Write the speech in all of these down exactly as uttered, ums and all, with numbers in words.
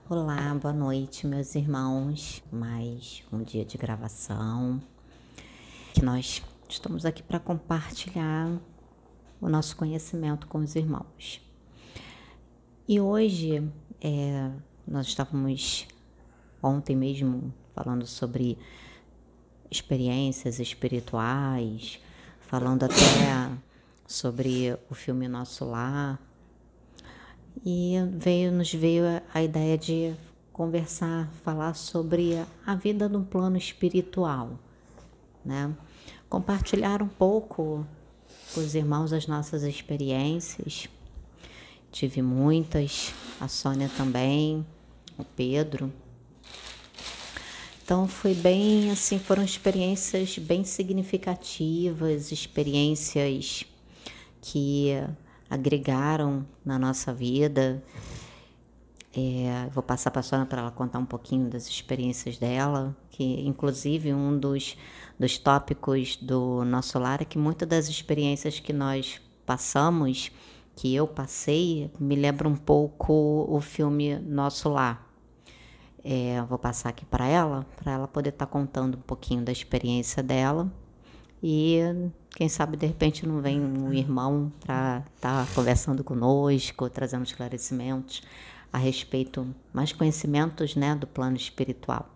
Olá, boa noite, meus irmãos. Mais um dia de gravação. Que nós estamos aqui para compartilhar o nosso conhecimento com os irmãos. E hoje, é, nós estávamos ontem mesmo falando sobre experiências espirituais, falando até sobre o filme Nosso Lar. E veio, nos veio a ideia de conversar, falar sobre a vida no plano espiritual, né? Compartilhar um pouco com os irmãos as nossas experiências. Tive muitas, a Sônia também, o Pedro. Então foi bem assim, foram experiências bem significativas, experiências que agregaram na nossa vida. É, vou passar para a Sônia para ela contar um pouquinho das experiências dela, que inclusive um dos, dos tópicos do Nosso Lar é que muitas das experiências que nós passamos, que eu passei, me lembra um pouco o filme Nosso Lar. É, vou passar aqui para ela, para ela poder estar tá contando um pouquinho da experiência dela. E quem sabe de repente não vem um irmão para estar tá conversando conosco, trazendo esclarecimentos a respeito, mais conhecimentos, né, do plano espiritual.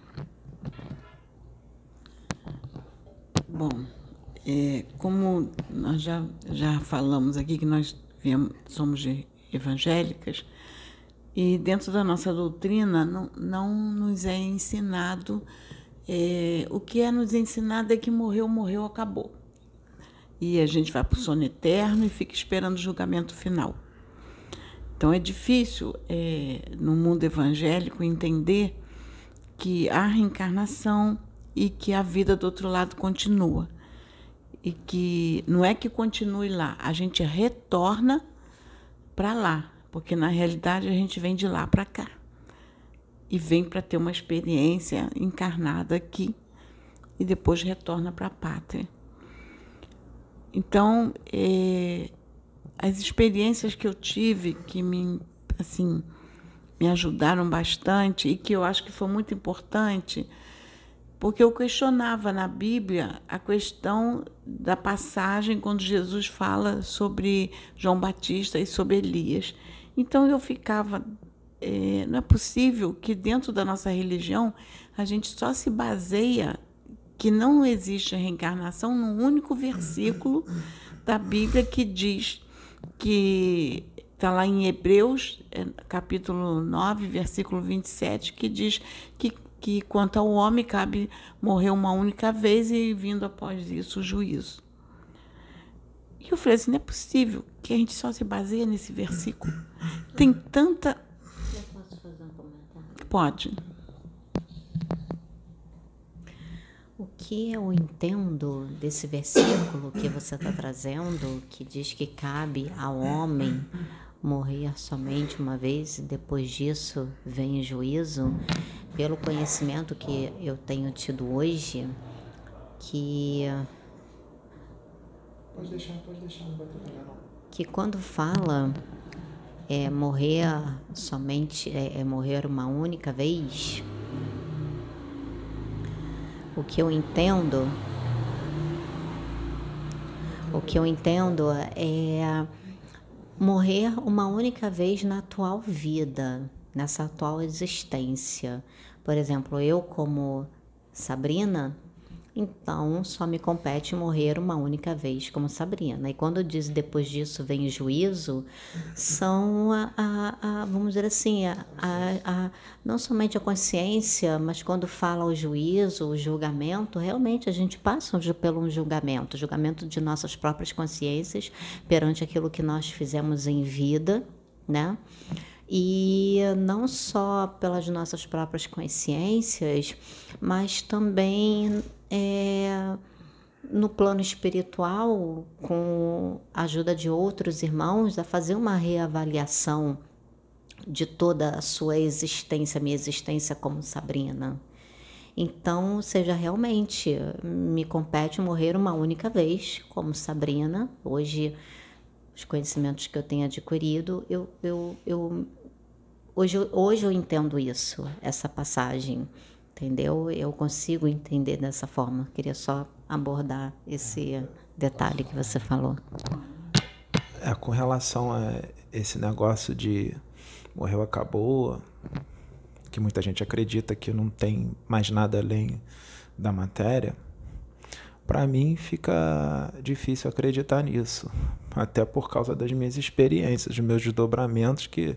Bom, é, como nós já, já falamos aqui que nós viemos, somos evangélicas, e dentro da nossa doutrina não, não nos é ensinado, é, o que é nos ensinado é que morreu, morreu, acabou. E a gente vai para o sono eterno e fica esperando o julgamento final. Então é difícil, é, no mundo evangélico, entender que há reencarnação e que a vida do outro lado continua. E que não é que continue lá, a gente retorna para lá, porque na realidade a gente vem de lá para cá. E vem para ter uma experiência encarnada aqui e depois retorna para a pátria. Então, é, as experiências que eu tive, que me, assim, me ajudaram bastante e que eu acho que foi muito importante, porque eu questionava na Bíblia a questão da passagem quando Jesus fala sobre João Batista e sobre Elias. Então eu ficava, é, não é possível que dentro da nossa religião a gente só se baseia que não existe a reencarnação num único versículo da Bíblia que diz que está lá em Hebreus, capítulo nove, versículo vinte e sete, que diz que, que quanto ao homem cabe morrer uma única vez e vindo após isso o juízo. E eu falei assim, não é possível que a gente só se baseia nesse versículo. Tem tanta... Eu posso fazer um comentário? Pode. O que eu entendo desse versículo que você está trazendo, que diz que cabe ao homem morrer somente uma vez e depois disso vem o juízo, pelo conhecimento que eu tenho tido hoje, que Pode deixar, pode deixar, não vai trabalhar não. Que quando fala é morrer somente, é, é morrer uma única vez, o que eu entendo, o que eu entendo é morrer uma única vez na atual vida, nessa atual existência. Por exemplo, eu como Sabrina, então só me compete morrer uma única vez como Sabrina. E quando diz depois disso vem o juízo, são, a, a, a, vamos dizer assim, a, a, a, não somente a consciência, mas quando fala o juízo, o julgamento, realmente a gente passa pelo um julgamento, julgamento de nossas próprias consciências perante aquilo que nós fizemos em vida, né? E não só pelas nossas próprias consciências, mas também é, no plano espiritual, com a ajuda de outros irmãos, a fazer uma reavaliação de toda a sua existência, minha existência como Sabrina. Então, seja realmente, me compete morrer uma única vez como Sabrina. Hoje, os conhecimentos que eu tenho adquirido, eu, eu, eu hoje, eu- hoje eu entendo isso, essa passagem, entendeu? Eu consigo entender dessa forma. Queria só abordar esse detalhe que você falou. É, com relação a esse negócio de morreu, acabou, que muita gente acredita que não tem mais nada além da matéria, para mim fica difícil acreditar nisso, até por causa das minhas experiências, dos meus desdobramentos, que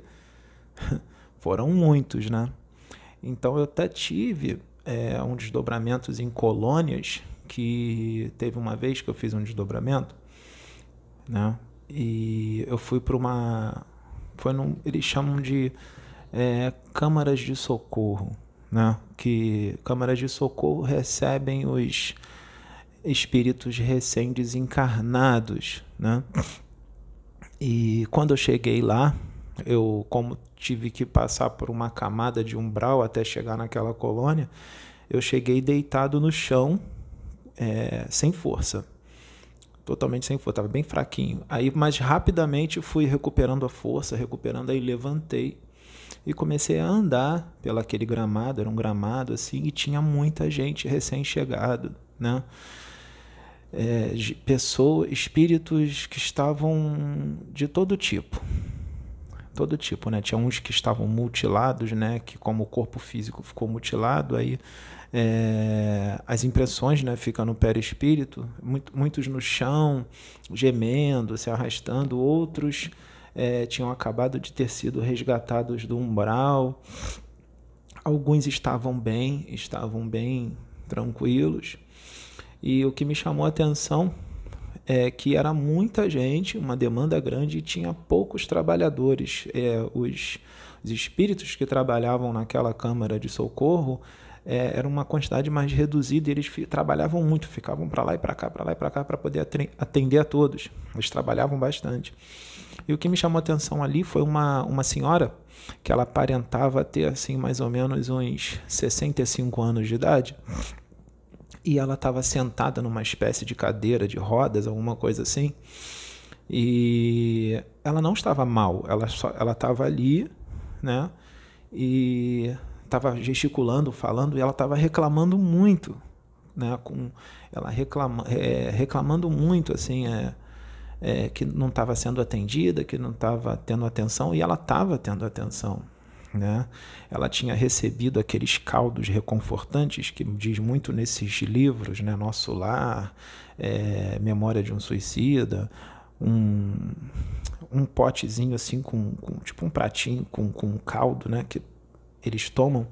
foram muitos, né? Então eu até tive é, um desdobramentos em colônias, que teve uma vez que eu fiz um desdobramento, né? E eu fui para uma, foi num, eles chamam de é, câmaras de socorro, né? Que câmaras de socorro recebem os espíritos recém-desencarnados, né? E quando eu cheguei lá, eu, como tive que passar por uma camada de umbral até chegar naquela colônia, eu cheguei deitado no chão, é, sem força. Totalmente sem força, estava bem fraquinho. Aí, mais rapidamente, fui recuperando a força, recuperando, aí levantei e comecei a andar pelo aquele gramado, era um gramado assim, e tinha muita gente recém-chegado, né? É, pessoas, espíritos que estavam de todo tipo, todo tipo, né? Tinha uns que estavam mutilados, né? Que como o corpo físico ficou mutilado, aí é, as impressões, né, ficam no perispírito, muito, muitos no chão, gemendo, se arrastando, outros é, tinham acabado de ter sido resgatados do umbral, alguns estavam bem, estavam bem tranquilos, e o que me chamou a atenção é que era muita gente, uma demanda grande, e tinha poucos trabalhadores. É, os, os espíritos que trabalhavam naquela câmara de socorro é, era uma quantidade mais reduzida, e eles fi, trabalhavam muito, ficavam para lá e para cá, para lá e para cá, para poder atender a todos. Eles trabalhavam bastante. E o que me chamou a atenção ali foi uma, uma senhora que ela aparentava ter assim, mais ou menos uns sessenta e cinco anos de idade, e ela estava sentada numa espécie de cadeira de rodas, alguma coisa assim, e ela não estava mal, ela só, ela estava ali, né, e estava gesticulando, falando, e ela estava reclamando muito, né, com, ela reclama, é, reclamando muito, assim, é, é, que não estava sendo atendida, que não estava tendo atenção, e ela estava tendo atenção, né? Ela tinha recebido aqueles caldos reconfortantes que diz muito nesses livros, né? Nosso Lar, é, Memória de um Suicida, um, um potezinho assim com, com tipo um pratinho com, com caldo, né? Que eles tomam,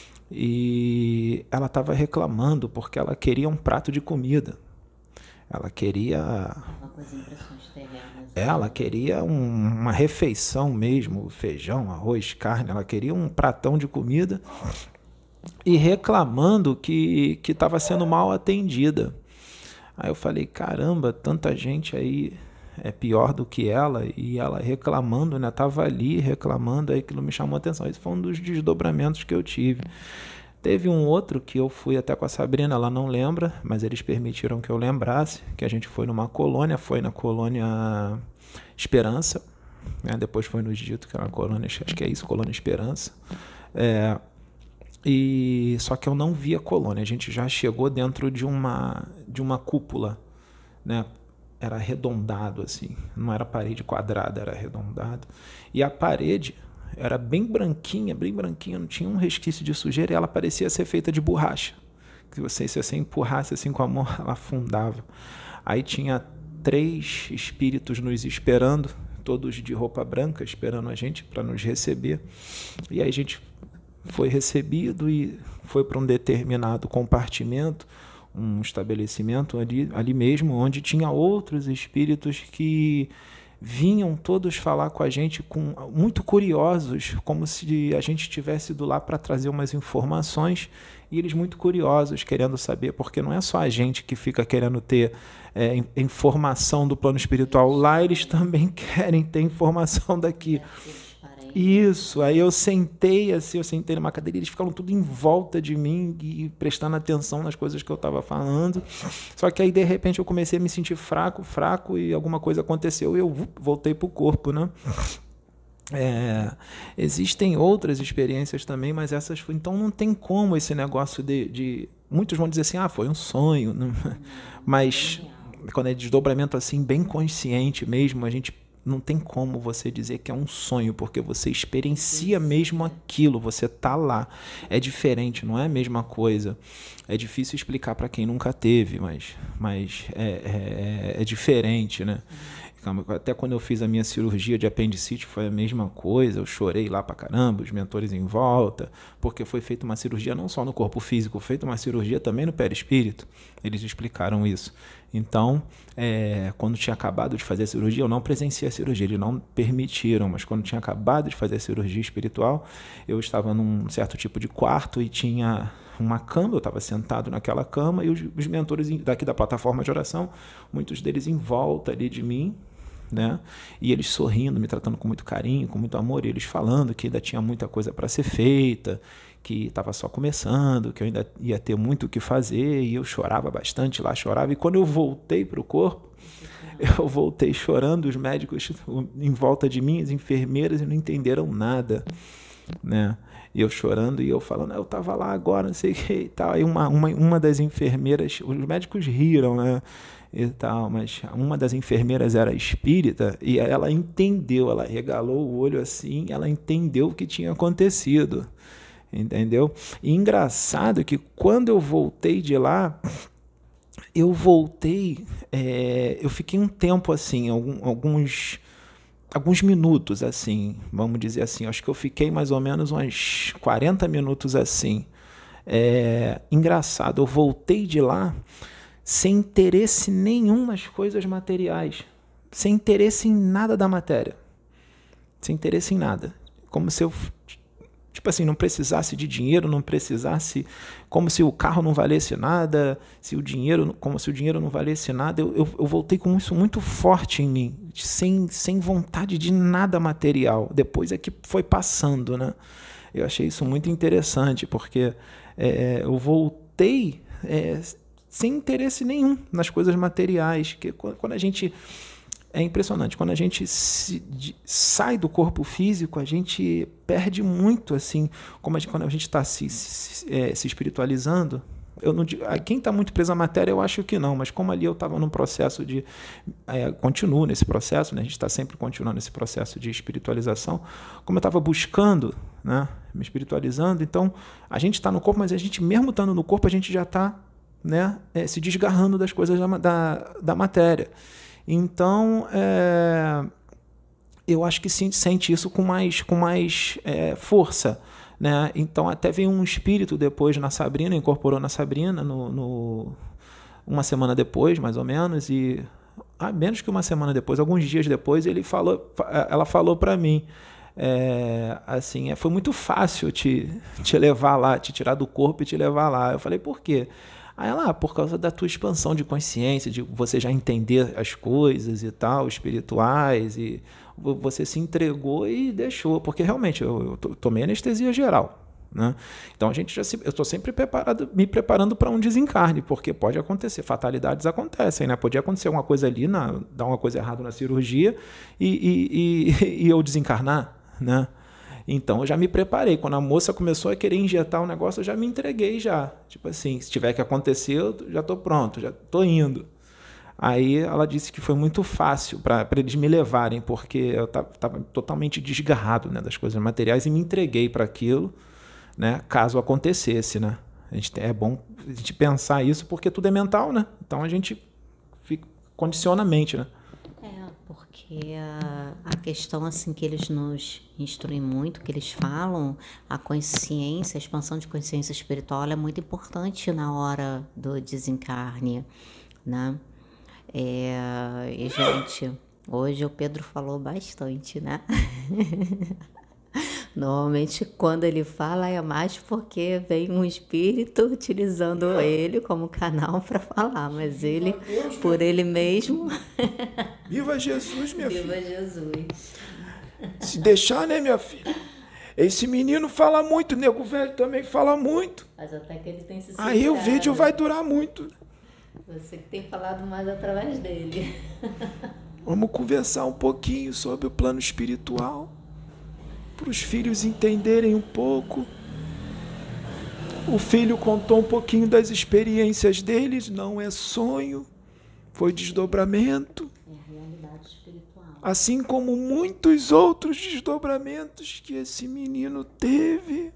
e ela estava reclamando porque ela queria um prato de comida. Ela queria uma coisa impressionante, ela queria um, uma refeição mesmo, feijão, arroz, carne. Ela queria um pratão de comida e reclamando que que estava sendo mal atendida. Aí eu falei, caramba, tanta gente aí é pior do que ela, e ela reclamando, né? Tava ali reclamando, aí aquilo me chamou a atenção. Esse foi um dos desdobramentos que eu tive. Teve um outro que eu fui até com a Sabrina, ela não lembra, mas eles permitiram que eu lembrasse, que a gente foi numa colônia, foi na colônia Esperança, né? Depois foi nos dito que era uma colônia, acho que é isso, colônia Esperança. É, e só que eu não vi a colônia, a gente já chegou dentro de uma, de uma cúpula, né? Era arredondado assim, não era parede quadrada, era arredondado. E a parede era bem branquinha, bem branquinha, não tinha um resquício de sujeira, e ela parecia ser feita de borracha. Que você, se você empurrasse assim com a mão, ela afundava. Aí tinha três espíritos nos esperando, todos de roupa branca, esperando a gente para nos receber. E aí a gente foi recebido e foi para um determinado compartimento, um estabelecimento ali, ali mesmo, onde tinha outros espíritos que vinham todos falar com a gente, com, muito curiosos, como se a gente estivesse ido lá para trazer umas informações, e eles muito curiosos, querendo saber, porque não é só a gente que fica querendo ter é, informação do plano espiritual, lá eles também querem ter informação daqui. Isso, aí eu sentei assim, eu sentei numa cadeira, e eles ficaram tudo em volta de mim e prestando atenção nas coisas que eu estava falando. Só que aí de repente eu comecei a me sentir fraco, fraco, e alguma coisa aconteceu e eu voltei pro corpo, né? É, existem outras experiências também, mas essas... Então não tem como esse negócio de... de muitos vão dizer assim, ah, foi um sonho. Não, mas quando é desdobramento assim, bem consciente mesmo, a gente... Não tem como você dizer que é um sonho, porque você experiencia mesmo aquilo, você tá lá. É diferente, não é a mesma coisa. É difícil explicar para quem nunca teve, mas, mas é, é, é diferente, né? Até quando eu fiz a minha cirurgia de apendicite foi a mesma coisa, eu chorei lá pra caramba, os mentores em volta, porque foi feita uma cirurgia não só no corpo físico, foi feita uma cirurgia também no perispírito. Eles explicaram isso. Então, é, quando tinha acabado de fazer a cirurgia, eu não presenciei a cirurgia, eles não permitiram, mas quando tinha acabado de fazer a cirurgia espiritual, eu estava num certo tipo de quarto e tinha uma cama, eu estava sentado naquela cama e os, os mentores daqui da plataforma de oração, muitos deles em volta ali de mim, né? E eles sorrindo, me tratando com muito carinho, com muito amor, e eles falando que ainda tinha muita coisa para ser feita, que estava só começando, que eu ainda ia ter muito o que fazer, e eu chorava bastante lá, chorava, e quando eu voltei para o corpo, eu voltei chorando, os médicos em volta de mim, as enfermeiras, e não entenderam nada, né? E eu chorando, e eu falando, eu estava lá agora, não sei o que e tal. Aí uma, uma, uma das enfermeiras, os médicos riram, né? E tal, mas uma das enfermeiras era espírita e ela entendeu, ela regalou o olho assim, ela entendeu o que tinha acontecido, entendeu? E engraçado que quando eu voltei de lá, eu voltei, é, eu fiquei um tempo assim, algum, alguns... alguns minutos, assim, vamos dizer assim, acho que eu fiquei mais ou menos uns quarenta minutos assim. É, engraçado, eu voltei de lá sem interesse nenhum nas coisas materiais, sem interesse em nada da matéria, sem interesse em nada, como se eu, tipo assim, não precisasse de dinheiro, não precisasse, como se o carro não valesse nada, se o dinheiro, como se o dinheiro não valesse nada. Eu, eu, eu voltei com isso muito forte em mim, sem, sem vontade de nada material. Depois é que foi passando, né? Eu achei isso muito interessante, porque é, eu voltei é, sem interesse nenhum nas coisas materiais, que quando a gente... É impressionante, quando a gente se, de, sai do corpo físico, a gente perde muito, assim, como a gente, quando a gente está se, se, é, se espiritualizando. Eu não, quem está muito preso à matéria, eu acho que não, mas como ali eu estava num processo de... É, continuo nesse processo, né? A gente está sempre continuando nesse processo de espiritualização, como eu estava buscando, né? Me espiritualizando, então a gente está no corpo, mas a gente, mesmo estando no corpo, a gente já está, né, é, se desgarrando das coisas da, da, da matéria. Então, é, eu acho que sim, sente isso com mais, com mais é, força, né? Então, até veio um espírito depois na Sabrina, incorporou na Sabrina, no, no, uma semana depois, mais ou menos, e ah, menos que uma semana depois, alguns dias depois, ele falou, ela falou para mim, é, assim, é, foi muito fácil te, te levar lá, te tirar do corpo e te levar lá. Eu falei, por quê? Aí ela, ah, por causa da tua expansão de consciência, de você já entender as coisas e tal, espirituais, e você se entregou e deixou, porque realmente eu, eu tomei anestesia geral, né? Então a gente já se, eu estou sempre preparado, me preparando para um desencarne, porque pode acontecer, fatalidades acontecem, né? Podia acontecer uma coisa ali, na, dar uma coisa errada na cirurgia e, e, e, e eu desencarnar, né? Então, eu já me preparei. Quando a moça começou a querer injetar o negócio, eu já me entreguei já. Tipo assim, se tiver que acontecer, eu já estou pronto, já estou indo. Aí ela disse que foi muito fácil para eles me levarem, porque eu estava totalmente desgarrado, né, das coisas materiais e me entreguei para aquilo, né, caso acontecesse, né? A gente, é bom a gente pensar isso, porque tudo é mental, né? Então, a gente fica, condiciona a mente, né? Porque a, a questão assim que eles nos instruem muito, que eles falam, a consciência, a expansão de consciência espiritual é muito importante na hora do desencarne, né? É, e, gente, hoje o Pedro falou bastante, né? Normalmente, quando ele fala, é mais porque vem um espírito utilizando ele como canal para falar, mas ele, Deus, por ele mesmo... Viva Jesus, minha Viva filha. Viva Jesus. Se deixar, né, minha filha? Esse menino fala muito, o nego velho também fala muito. Mas até que ele tem se segurado. Aí o vídeo vai durar muito. Você que tem falado mais através dele. Vamos conversar um pouquinho sobre o plano espiritual. para os filhos entenderem um pouco. O filho contou um pouquinho das experiências deles, não é sonho, foi desdobramento. É realidade espiritual. Assim como muitos outros desdobramentos que esse menino teve.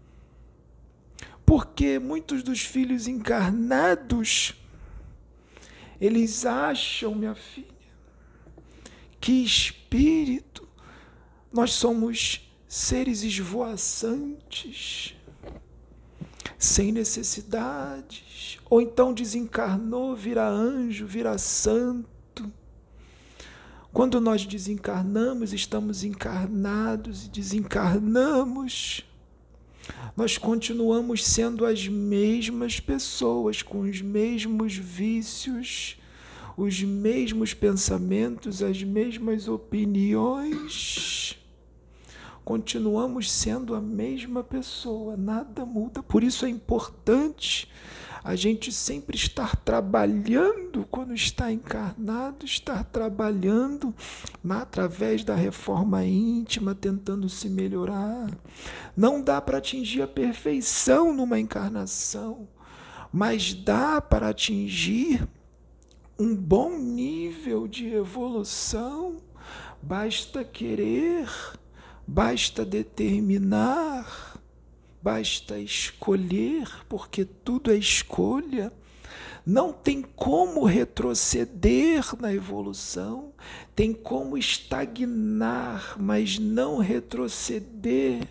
Porque muitos dos filhos encarnados, eles acham, minha filha, que espírito, nós somos seres esvoaçantes, sem necessidades, ou então desencarnou, vira anjo, vira santo. Quando nós desencarnamos, estamos encarnados e desencarnamos, nós continuamos sendo as mesmas pessoas, com os mesmos vícios, os mesmos pensamentos, as mesmas opiniões. Continuamos sendo a mesma pessoa, nada muda. Por isso é importante a gente sempre estar trabalhando, quando está encarnado, estar trabalhando na, através da reforma íntima, tentando se melhorar. Não dá para atingir a perfeição numa encarnação, mas dá para atingir um bom nível de evolução. Basta querer, basta determinar, basta escolher, porque tudo é escolha. Não tem como retroceder na evolução, tem como estagnar, mas não retroceder.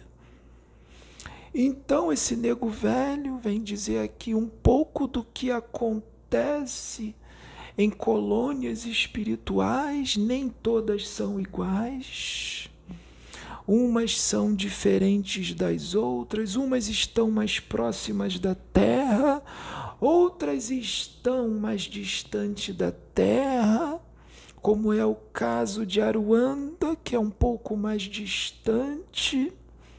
Então esse nego velho vem dizer aqui um pouco do que acontece em colônias espirituais. Nem todas são iguais. Umas são diferentes das outras, umas estão mais próximas da Terra, outras estão mais distantes da Terra, como é o caso de Aruanda, que é um pouco mais distante.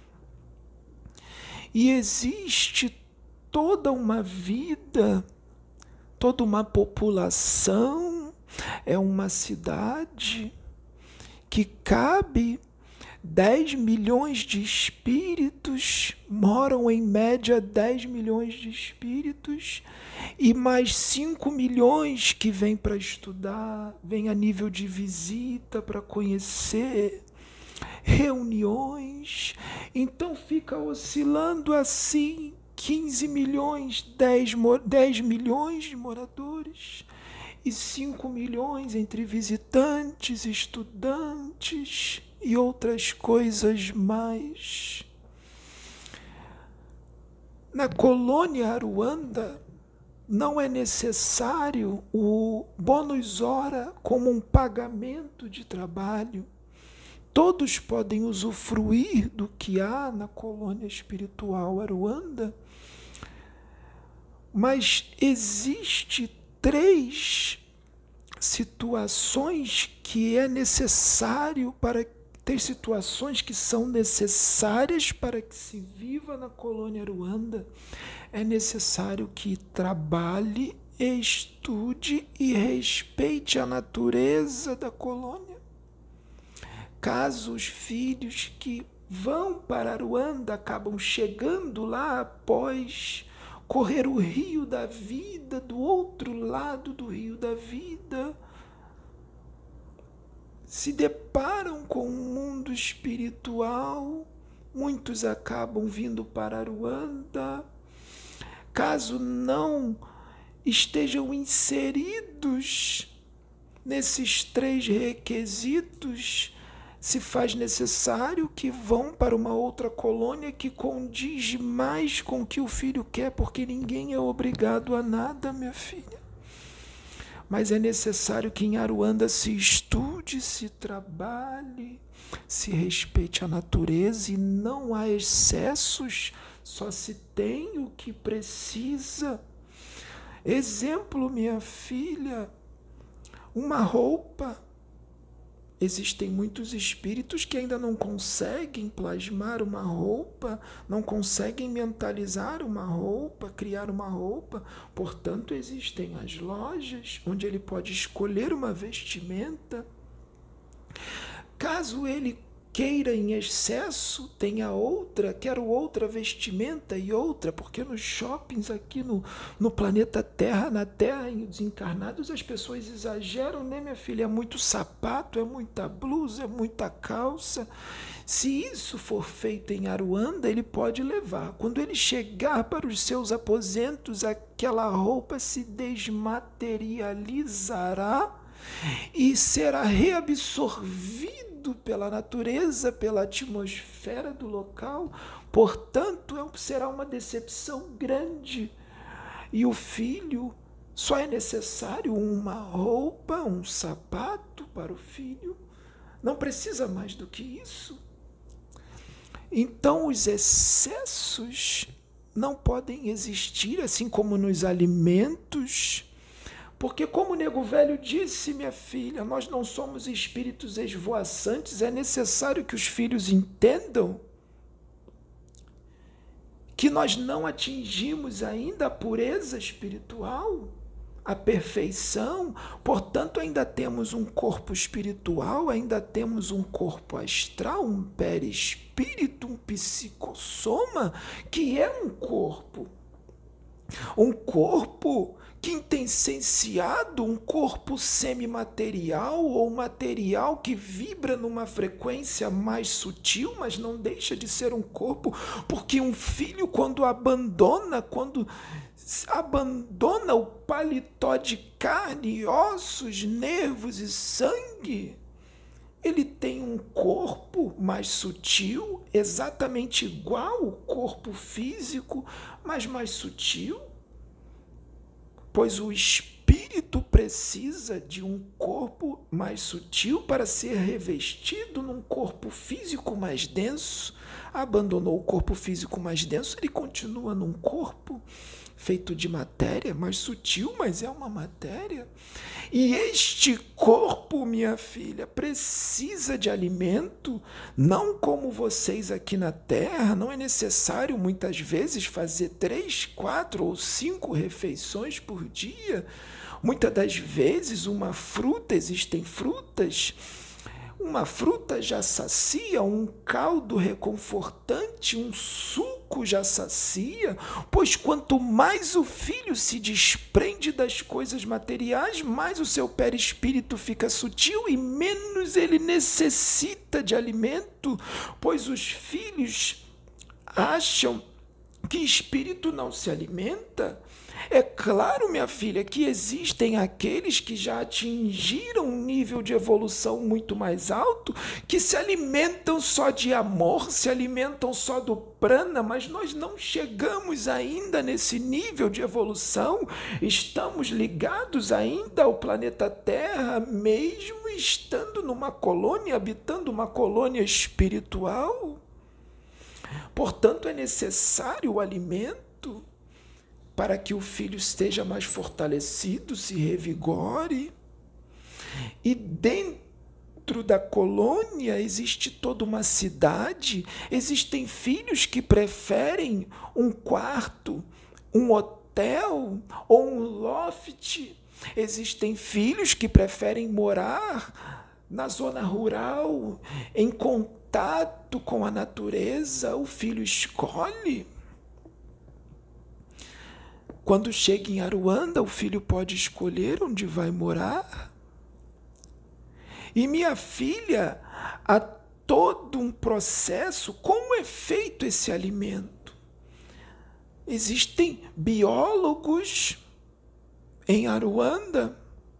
E existe toda uma vida, toda uma população, é uma cidade que cabe dez milhões de espíritos, moram em média dez milhões de espíritos, e mais cinco milhões que vêm para estudar, vêm a nível de visita, para conhecer, reuniões. Então fica oscilando assim, quinze milhões, dez, dez milhões de moradores, e cinco milhões entre visitantes, estudantes e outras coisas mais. Na colônia Aruanda, não é necessário o bônus hora como um pagamento de trabalho. Todos podem usufruir do que há na colônia espiritual Aruanda, mas existe três situações que é necessário para ter situações que são necessárias para que se viva na colônia Aruanda. É necessário que trabalhe, estude e respeite a natureza da colônia. Caso os filhos que vão para Aruanda acabam chegando lá após correr o rio da vida, do outro lado do rio da vida, se deparam com o mundo espiritual, muitos acabam vindo para Aruanda. Caso não estejam inseridos nesses três requisitos, se faz necessário que vão para uma outra colônia que condiz mais com o que o filho quer, porque ninguém é obrigado a nada, minha filha. Mas é necessário que em Aruanda se estude, se trabalhe, se respeite a natureza, e não há excessos, só se tem o que precisa. Exemplo, minha filha, uma roupa. Existem muitos espíritos que ainda não conseguem plasmar uma roupa, não conseguem mentalizar uma roupa, criar uma roupa. Portanto, existem as lojas onde ele pode escolher uma vestimenta. Caso ele queira em excesso, tenha outra, quero outra vestimenta e outra, porque nos shoppings aqui no, no planeta Terra, na Terra, em os encarnados, as pessoas exageram, né, minha filha? É muito sapato, é muita blusa, é muita calça. Se isso for feito em Aruanda, ele pode levar. Quando ele chegar para os seus aposentos, aquela roupa se desmaterializará e será reabsorvido pela natureza, pela atmosfera do local. Portanto, será uma decepção grande. E o filho, só é necessário uma roupa, um sapato para o filho. Não precisa mais do que isso. Então, os excessos não podem existir, assim como nos alimentos. Porque, como o Nego Velho disse, minha filha, nós não somos espíritos esvoaçantes, é necessário que os filhos entendam que nós não atingimos ainda a pureza espiritual, a perfeição, portanto ainda temos um corpo espiritual, ainda temos um corpo astral, um perispírito, um psicossoma, que é um corpo. Um corpo quintessenciado, um corpo semimaterial ou material que vibra numa frequência mais sutil, mas não deixa de ser um corpo, porque um filho, quando abandona, quando abandona o paletó de carne, ossos, nervos e sangue, ele tem um corpo mais sutil, exatamente igual ao corpo físico, mas mais sutil, pois o espírito precisa de um corpo mais sutil para ser revestido num corpo físico mais denso. Abandonou o corpo físico mais denso, ele continua num corpo feito de matéria, mais sutil, mas é uma matéria. E este corpo, minha filha, precisa de alimento, não como vocês aqui na Terra. Não é necessário, muitas vezes, fazer três, quatro ou cinco refeições por dia. Muitas das vezes, uma fruta, existem frutas, uma fruta já sacia, um caldo reconfortante, um suco já sacia, pois quanto mais o filho se desprende das coisas materiais, mais o seu perispírito fica sutil e menos ele necessita de alimento, pois os filhos acham que espírito não se alimenta. É claro, minha filha, que existem aqueles que já atingiram um nível de evolução muito mais alto, que se alimentam só de amor, se alimentam só do prana, mas nós não chegamos ainda nesse nível de evolução. Estamos ligados ainda ao planeta Terra, mesmo estando numa colônia, habitando uma colônia espiritual. Portanto, é necessário o alimento para que o filho esteja mais fortalecido, se revigore. E dentro da colônia existe toda uma cidade, existem filhos que preferem um quarto, um hotel ou um loft, existem filhos que preferem morar na zona rural, em contato com a natureza. O filho escolhe. Quando chega em Aruanda, o filho pode escolher onde vai morar. E minha filha, há todo um processo. Como é feito esse alimento? Existem biólogos em Aruanda.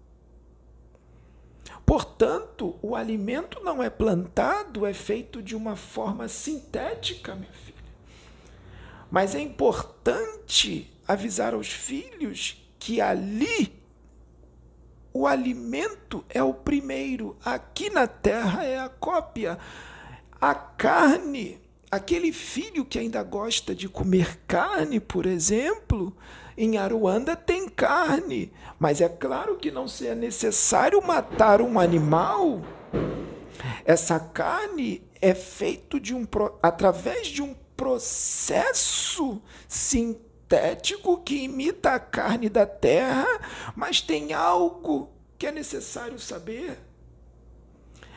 Portanto, o alimento não é plantado, é feito de uma forma sintética, minha filha. Mas é importante avisar aos filhos que ali o alimento é o primeiro, aqui na Terra é a cópia. A carne, aquele filho que ainda gosta de comer carne, por exemplo, em Aruanda tem carne, mas é claro que não é necessário matar um animal. Essa carne é feita de um, através de um processo sintético, que imita a carne da terra, mas tem algo que é necessário saber.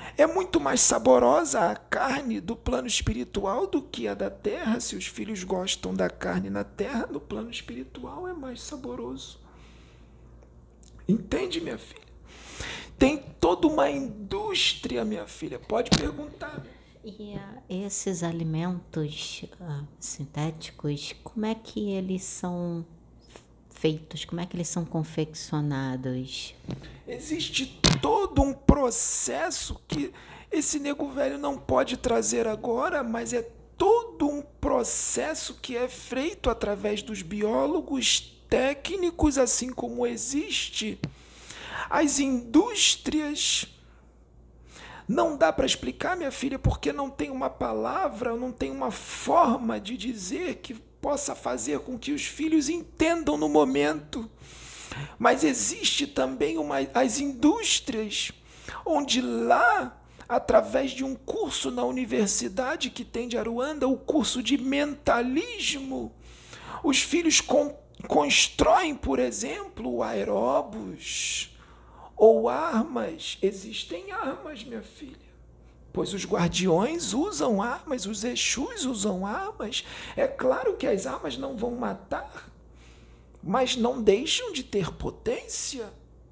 É muito mais saborosa a carne do plano espiritual do que a da terra. Se os filhos gostam da carne na terra, no plano espiritual é mais saboroso. Entende, minha filha? Tem toda uma indústria, minha filha. Pode perguntar. E uh, esses alimentos uh, sintéticos, como é que eles são feitos? Como é que eles são confeccionados? Existe todo um processo que esse nego velho não pode trazer agora, mas é todo um processo que é feito através dos biólogos técnicos, assim como existe as indústrias. Não dá para explicar, minha filha, porque não tem uma palavra, não tem uma forma de dizer que possa fazer com que os filhos entendam no momento. Mas existe também uma, as indústrias, onde lá, através de um curso na universidade que tem de Aruanda, o curso de mentalismo, os filhos con, constroem, por exemplo, aeróbus ou armas. Existem armas, minha filha, pois os guardiões usam armas, os Exus usam armas. É claro que as armas não vão matar, mas não deixam de ter potência.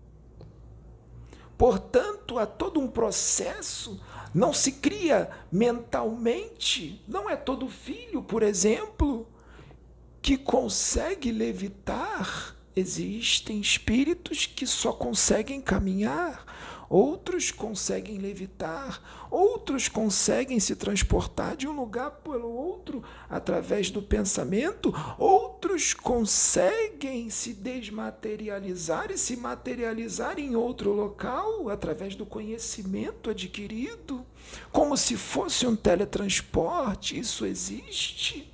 Portanto, há todo um processo, não se cria mentalmente. Não é todo filho, por exemplo, que consegue levitar. Existem espíritos que só conseguem caminhar, outros conseguem levitar, outros conseguem se transportar de um lugar para o outro através do pensamento, outros conseguem se desmaterializar e se materializar em outro local através do conhecimento adquirido, como se fosse um teletransporte. Isso existe?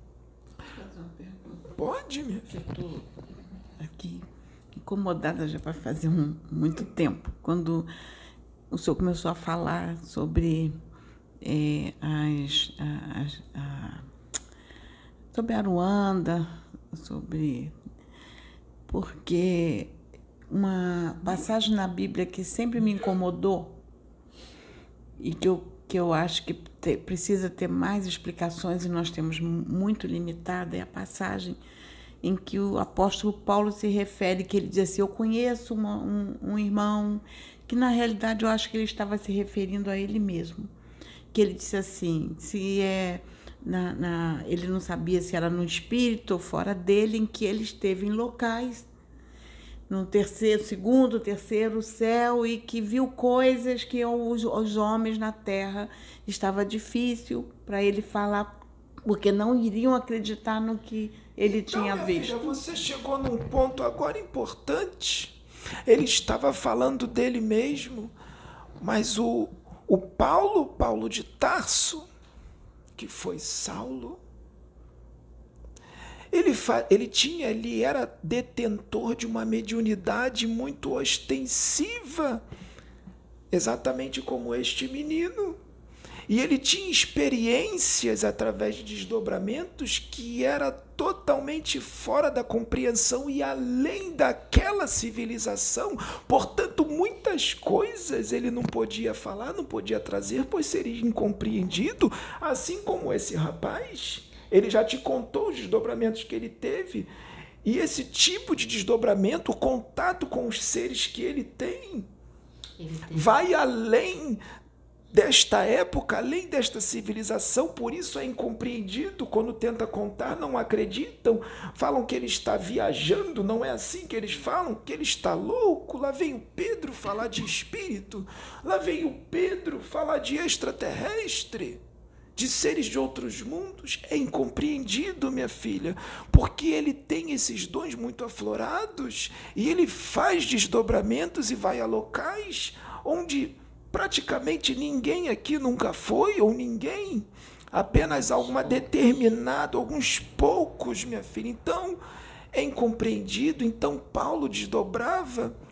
Pode, minha filha. Aqui, incomodada já vai fazer um, muito tempo, quando o senhor começou a falar sobre é, as, as, a, sobre Aruanda, sobre porque uma passagem na Bíblia que sempre me incomodou e que eu, que eu acho que te, precisa ter mais explicações e nós temos muito limitada é a passagem em que o apóstolo Paulo se refere, que ele diz assim, eu conheço uma, um, um irmão, que na realidade eu acho que ele estava se referindo a ele mesmo, que ele disse assim, se é na, na, ele não sabia se era no espírito ou fora dele, em que ele esteve em locais, no terceiro, segundo, terceiro céu, e que viu coisas que os, os homens na terra estava difícil para ele falar, porque não iriam acreditar no que ele então, tinha minha visto. Filha, você chegou num ponto agora importante. Ele estava falando dele mesmo, mas o, o Paulo, Paulo de Tarso, que foi Saulo, ele, ele tinha, ele era detentor de uma mediunidade muito ostensiva, exatamente como este menino. E ele tinha experiências através de desdobramentos que era totalmente fora da compreensão e além daquela civilização. Portanto, muitas coisas ele não podia falar, não podia trazer, pois seria incompreendido, assim como esse rapaz. Ele já te contou os desdobramentos que ele teve. E esse tipo de desdobramento, o contato com os seres que ele tem, ele tem. vai além desta época, além desta civilização. Por isso é incompreendido. Quando tenta contar, não acreditam, falam que ele está viajando. Não é assim que eles falam, que ele está louco. Lá vem o Pedro falar de espírito, lá vem o Pedro falar de extraterrestre, de seres de outros mundos. É incompreendido, minha filha, porque ele tem esses dons muito aflorados e ele faz desdobramentos e vai a locais onde praticamente ninguém aqui nunca foi, ou ninguém, apenas alguma determinada, alguns poucos, minha filha. Então, é incompreendido. Então, Paulo desdobrava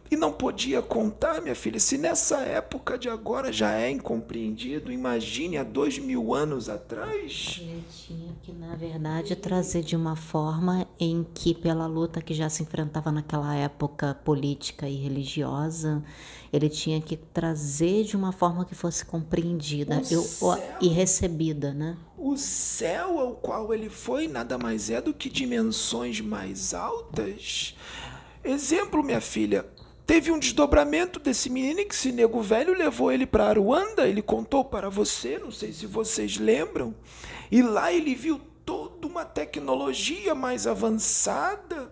E não podia contar, minha filha, se nessa época de agora já é incompreendido, imagine há dois mil anos atrás. Ele tinha que, na verdade, trazer de uma forma em que, pela luta que já se enfrentava naquela época política e religiosa, ele tinha que trazer de uma forma que fosse compreendida O eu, céu. e recebida, né? O céu ao qual ele foi nada mais é do que dimensões mais altas. Exemplo, minha filha, teve um desdobramento desse menino que esse nego velho levou ele para Aruanda, ele contou para você, não sei se vocês lembram, e lá ele viu toda uma tecnologia mais avançada.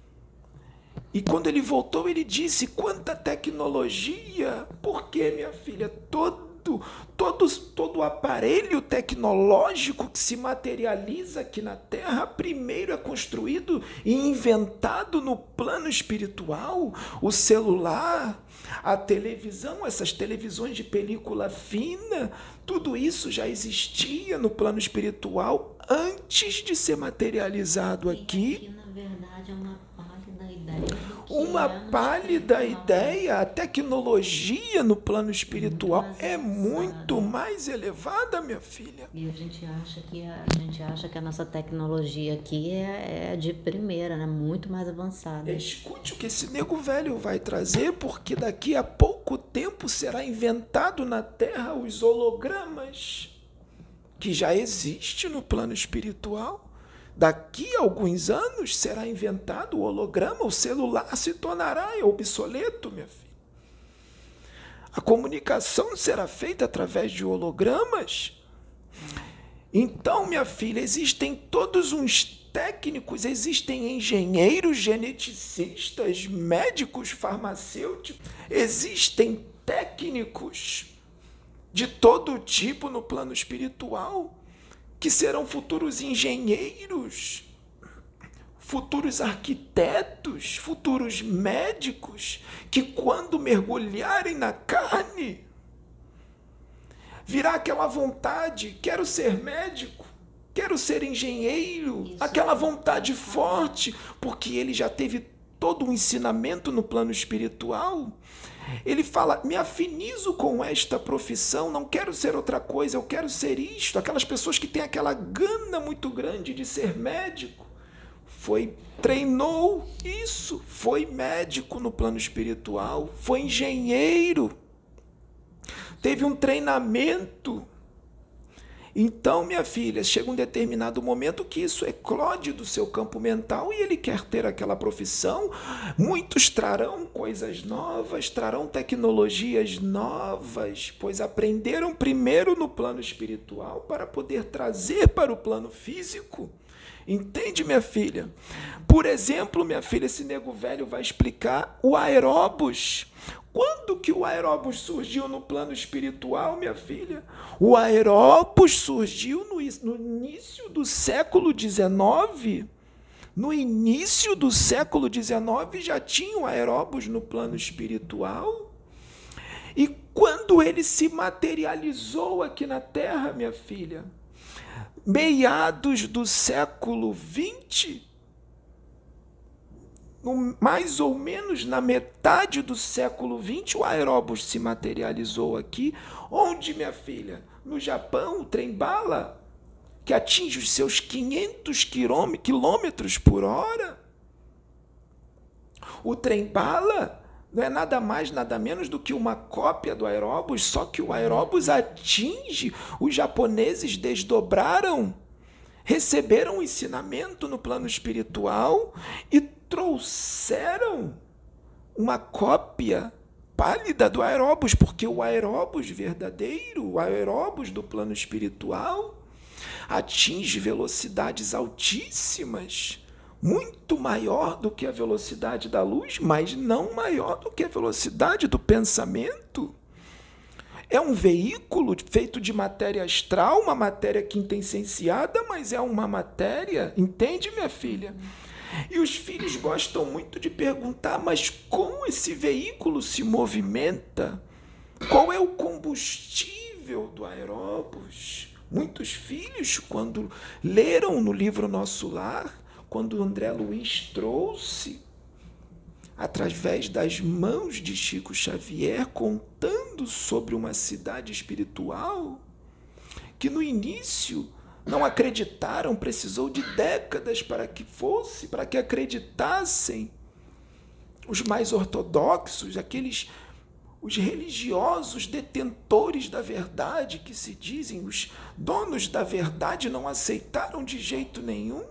E quando ele voltou, ele disse, quanta tecnologia! Por quê, minha filha? Todo Todo, todo o aparelho tecnológico que se materializa aqui na Terra, primeiro é construído e inventado no plano espiritual. O celular, a televisão, essas televisões de película fina, tudo isso já existia no plano espiritual antes de ser materializado aqui. E, na verdade, é uma pálida ideia. Uma pálida ideia, a tecnologia no plano espiritual é muito mais elevada, minha filha. E a gente acha que a, a gente acha que a nossa tecnologia aqui é, é de primeira, né? Muito mais avançada. Escute o que esse nego velho vai trazer, porque daqui a pouco tempo será inventado na Terra os hologramas, que já existe no plano espiritual. Daqui a alguns anos será inventado o holograma, o celular se tornará obsoleto, minha filha. A comunicação será feita através de hologramas. Então, minha filha, existem todos uns técnicos, existem engenheiros, geneticistas, médicos, farmacêuticos, existem técnicos de todo tipo no plano espiritual, que serão futuros engenheiros, futuros arquitetos, futuros médicos, que quando mergulharem na carne, virá aquela vontade, quero ser médico, quero ser engenheiro, Isso. aquela vontade forte, porque ele já teve todo um ensinamento no plano espiritual. Ele fala, me afinizo com esta profissão, não quero ser outra coisa, eu quero ser isto. Aquelas pessoas que têm aquela gana muito grande de ser médico, foi, treinou isso, foi médico no plano espiritual, foi engenheiro, teve um treinamento. Então, minha filha, chega um determinado momento que isso eclode do seu campo mental e ele quer ter aquela profissão. Muitos trarão coisas novas, trarão tecnologias novas, pois aprenderam primeiro no plano espiritual para poder trazer para o plano físico. Entende, minha filha? Por exemplo, minha filha, esse nego velho vai explicar o aeróbus. Quando que o aeróbus surgiu no plano espiritual, minha filha? O aeróbus surgiu no, no início do século dezenove. No início do século dezenove já tinha o aeróbus no plano espiritual. E quando ele se materializou aqui na Terra, minha filha, meados do século vinte, no, mais ou menos na metade do século vinte, o aeróbus se materializou aqui. Onde, minha filha? No Japão, o trem-bala, que atinge os seus quinhentos quilômetros por hora. O trem-bala não é nada mais, nada menos do que uma cópia do aeróbus, só que o aeróbus atinge, os japoneses desdobraram, receberam um ensinamento no plano espiritual e trouxeram uma cópia pálida do aeróbus, porque o aeróbus verdadeiro, o aeróbus do plano espiritual, atinge velocidades altíssimas, muito maior do que a velocidade da luz, mas não maior do que a velocidade do pensamento. É um veículo feito de matéria astral, uma matéria quintessenciada, mas é uma matéria, entende, minha filha? E os filhos gostam muito de perguntar, mas como esse veículo se movimenta? Qual é o combustível do aeróbus? Muitos filhos, quando leram no livro Nosso Lar, quando o André Luiz trouxe através das mãos de Chico Xavier, contando sobre uma cidade espiritual que no início não acreditaram, precisou de décadas para que fosse, para que acreditassem. Os mais ortodoxos, aqueles, os religiosos detentores da verdade, que se dizem os donos da verdade, não aceitaram de jeito nenhum.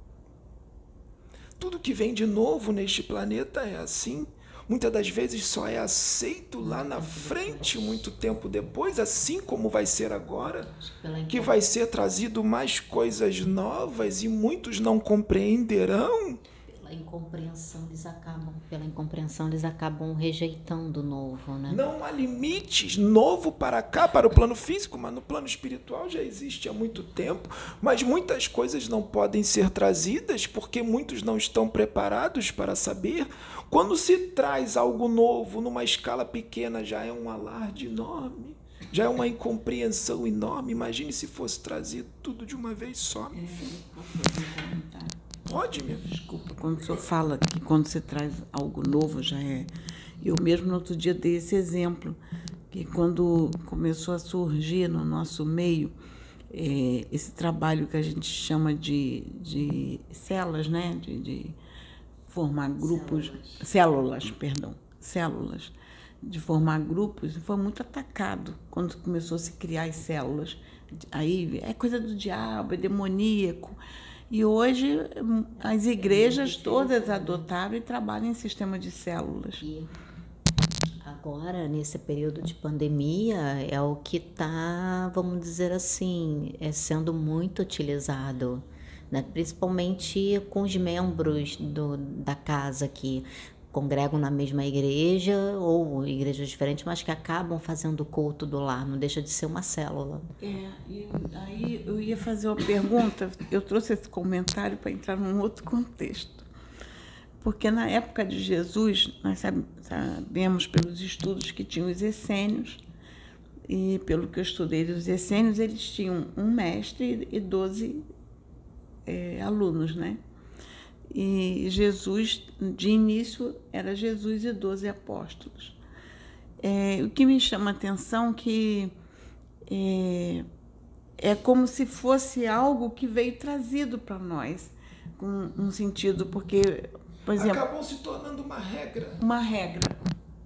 Tudo que vem de novo neste planeta é assim. Muitas das vezes só é aceito lá na frente, muito tempo depois, assim como vai ser agora, que vai ser trazido mais coisas novas e muitos não compreenderão. Pela incompreensão, eles acabam, pela incompreensão, eles acabam rejeitando o novo, né? Não há limites. Novo para cá, para o plano físico, mas no plano espiritual já existe há muito tempo. Mas muitas coisas não podem ser trazidas porque muitos não estão preparados para saber. Quando se traz algo novo numa escala pequena, já é um alarde enorme. Já é uma incompreensão enorme. Imagine se fosse trazido tudo de uma vez só, meu filho. Pode, meu filho. Desculpa, quando o senhor fala que quando você traz algo novo já é... Eu mesmo no outro dia dei esse exemplo, que quando começou a surgir no nosso meio é, esse trabalho que a gente chama de, de células, né? de, de formar grupos... Células. células, perdão, células. De formar grupos, foi muito atacado quando começou a se criar as células. Aí é coisa do diabo, é demoníaco. E hoje as igrejas todas adotaram e trabalham em sistema de células. E agora, nesse período de pandemia, é o que está, vamos dizer assim, é sendo muito utilizado, né? Principalmente com os membros do, da casa que congregam na mesma igreja ou igrejas diferentes, mas que acabam fazendo o culto do lar, não deixa de ser uma célula. É, e aí eu ia fazer uma pergunta, eu trouxe esse comentário para entrar num outro contexto. Porque na época de Jesus, nós sabemos pelos estudos que tinham os essênios, e pelo que eu estudei dos essênios, eles tinham um mestre e doze é, alunos, né? E Jesus, de início, era Jesus e doze apóstolos. É, o que me chama a atenção é que é, é como se fosse algo que veio trazido para nós, com um sentido, porque, por exemplo... Acabou se tornando uma regra. Uma regra.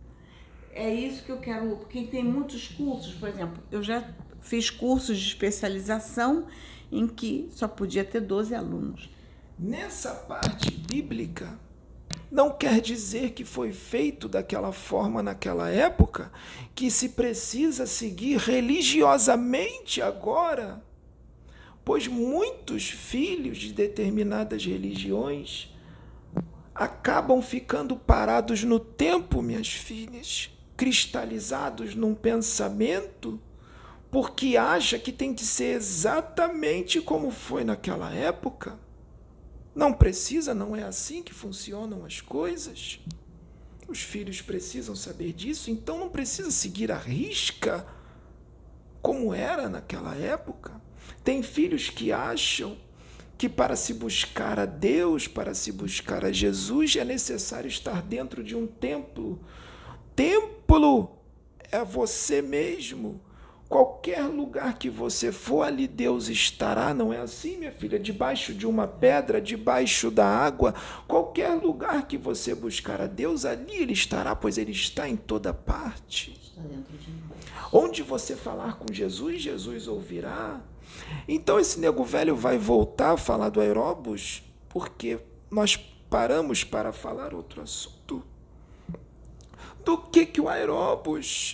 É isso que eu quero, porque tem muitos cursos, por exemplo, eu já fiz cursos de especialização em que só podia ter doze alunos. Nessa parte bíblica, não quer dizer que foi feito daquela forma naquela época, que se precisa seguir religiosamente agora, pois muitos filhos de determinadas religiões acabam ficando parados no tempo, minhas filhas, cristalizados num pensamento, porque acha que tem que ser exatamente como foi naquela época. Não precisa, não é assim que funcionam as coisas. Os filhos precisam saber disso, então não precisa seguir à risca como era naquela época. Tem filhos que acham que para se buscar a Deus, para se buscar a Jesus, é necessário estar dentro de um templo. Templo é você mesmo. Qualquer lugar que você for, ali Deus estará. Não é assim, minha filha? Debaixo de uma pedra, debaixo da água. Qualquer lugar que você buscar a Deus, ali Ele estará, pois Ele está em toda parte. Está dentro de nós. Onde você falar com Jesus, Jesus ouvirá. Então esse nego velho vai voltar a falar do aeróbus, porque nós paramos para falar outro assunto. Do que que o aeróbus...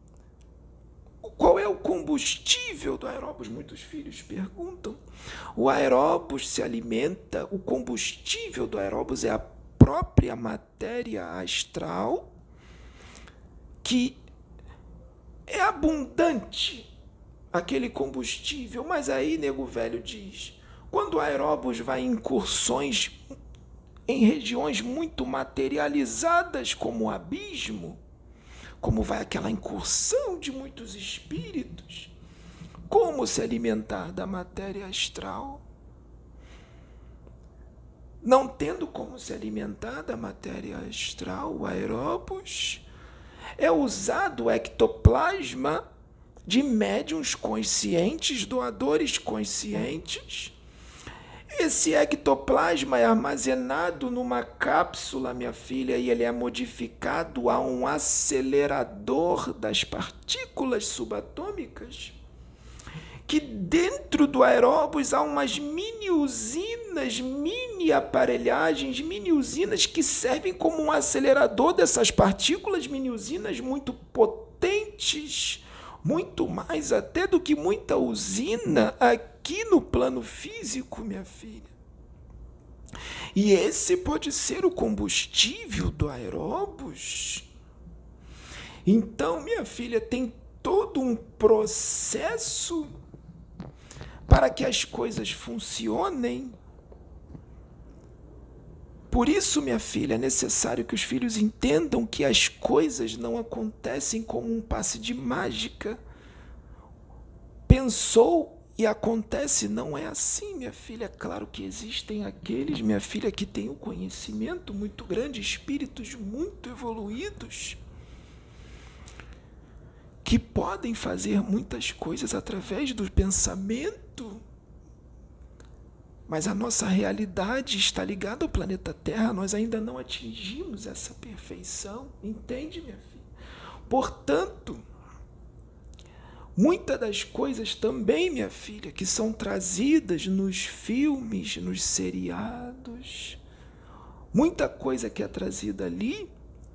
Qual é o combustível do aeróbus? Muitos filhos perguntam. O aeróbus se alimenta, o combustível do aeróbus é a própria matéria astral, que é abundante, aquele combustível. Mas aí, nego velho diz, quando o aeróbus vai em incursões em regiões muito materializadas, como o abismo, como vai aquela incursão de muitos espíritos? Como se alimentar da matéria astral? não tendo como se alimentar da matéria astral, o aeróbus, é usado o ectoplasma de médiuns conscientes, doadores conscientes. Esse ectoplasma é armazenado numa cápsula, minha filha, e ele é modificado a um acelerador das partículas subatômicas, que dentro do aeróbus há umas mini usinas, mini aparelhagens, mini usinas que servem como um acelerador dessas partículas, mini usinas muito potentes, muito mais até do que muita usina aqui no plano físico, minha filha. E esse pode ser o combustível do aeróbus. Então, minha filha, tem todo um processo para que as coisas funcionem. Por isso, minha filha, é necessário que os filhos entendam que as coisas não acontecem como um passe de mágica. Pensou e acontece, não é assim, minha filha. É claro que existem aqueles, minha filha, que têm um conhecimento muito grande, espíritos muito evoluídos, que podem fazer muitas coisas através do pensamento. Mas a nossa realidade está ligada ao planeta Terra, nós ainda não atingimos essa perfeição, entende, minha filha? Portanto, muitas das coisas também, minha filha, que são trazidas nos filmes, nos seriados, muita coisa que é trazida ali,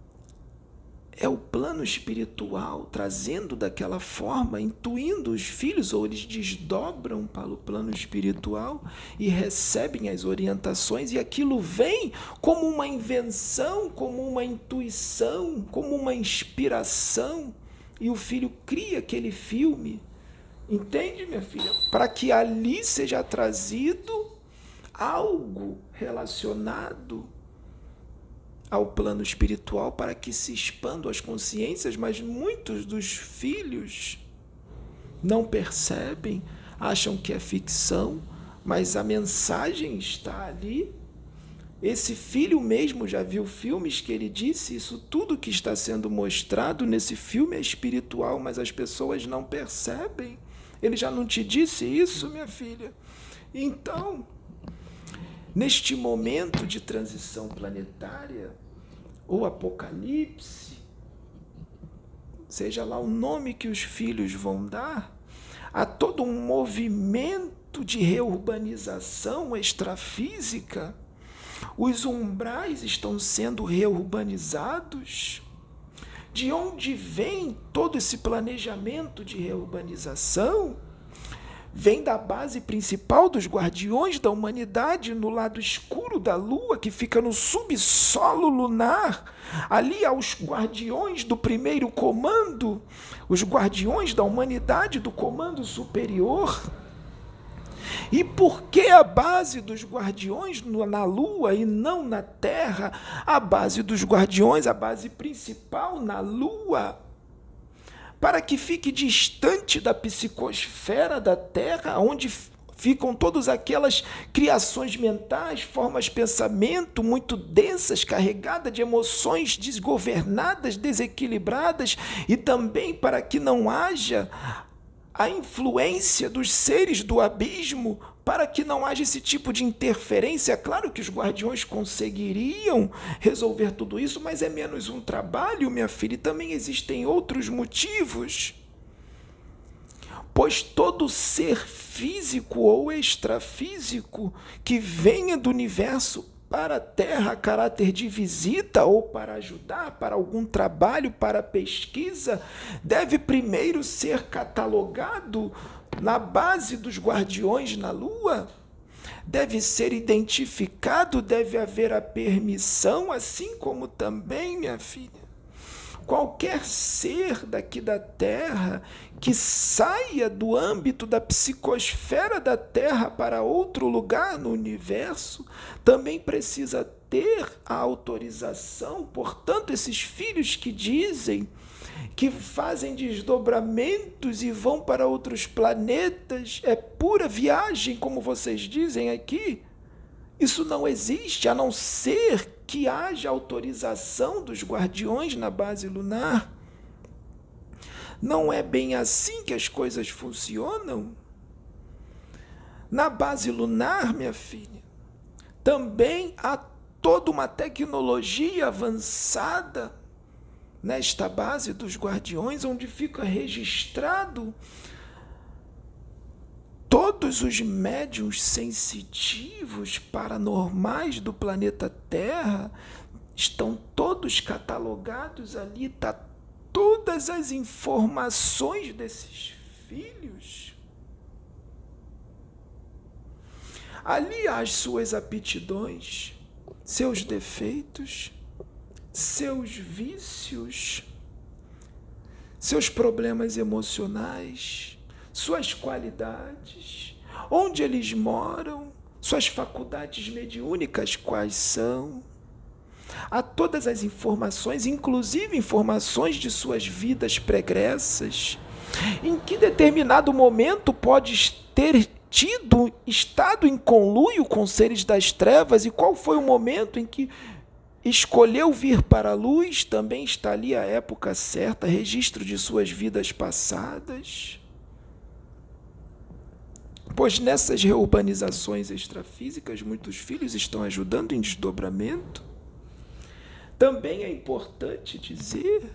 é o plano espiritual trazendo daquela forma, intuindo os filhos, ou eles desdobram para o plano espiritual e recebem as orientações, e aquilo vem como uma invenção, como uma intuição, como uma inspiração, e o filho cria aquele filme, entende, minha filha? Para que ali seja trazido algo relacionado ao plano espiritual, para que se expandam as consciências, mas muitos dos filhos não percebem, acham que é ficção, mas a mensagem está ali. Esse filho mesmo já viu filmes que ele disse, isso tudo que está sendo mostrado nesse filme é espiritual, mas as pessoas não percebem. Ele já não te disse isso, minha filha? Então, neste momento de transição planetária, ou apocalipse, seja lá o nome que os filhos vão dar, há todo um movimento de reurbanização extrafísica. Os umbrais estão sendo reurbanizados. De onde vem todo esse planejamento de reurbanização? Vem da base principal dos guardiões da humanidade, no lado escuro da Lua, que fica no subsolo lunar. Ali há os guardiões do primeiro comando, os guardiões da humanidade do comando superior. E por que a base dos guardiões na Lua e não na Terra? A base dos guardiões, a base principal na Lua, para que fique distante da psicosfera da Terra, onde ficam todas aquelas criações mentais, formas de pensamento muito densas, carregadas de emoções desgovernadas, desequilibradas, e também para que não haja a influência dos seres do abismo, para que não haja esse tipo de interferência. Claro que os guardiões conseguiriam resolver tudo isso, mas é menos um trabalho, minha filha, e também existem outros motivos. Pois todo ser físico ou extrafísico que venha do universo para a Terra a caráter de visita ou para ajudar, para algum trabalho, para pesquisa, deve primeiro ser catalogado na base dos guardiões na Lua, deve ser identificado, deve haver a permissão, assim como também, minha filha, qualquer ser daqui da Terra que saia do âmbito da psicosfera da Terra para outro lugar no universo, também precisa ter a autorização. Portanto, esses filhos que dizem que fazem desdobramentos e vão para outros planetas, é pura viagem, como vocês dizem aqui, Isso não existe, a não ser que haja autorização dos guardiões na base lunar. Não é bem assim que as coisas funcionam. Na base lunar, minha filha, também há toda uma tecnologia avançada nesta base dos guardiões, onde fica registrado todos os médiuns sensitivos paranormais do planeta Terra, estão todos catalogados ali, está todas as informações desses filhos. Ali há as suas aptidões, seus defeitos, seus vícios, seus problemas emocionais, suas qualidades, onde eles moram, suas faculdades mediúnicas quais são. Há todas as informações, inclusive informações de suas vidas pregressas, em que determinado momento pode ter tido estado em conluio com seres das trevas, e qual foi o momento em que escolheu vir para a luz. Também está ali a época certa, registro de suas vidas passadas. Pois nessas reurbanizações extrafísicas, muitos filhos estão ajudando em desdobramento. Também é importante dizer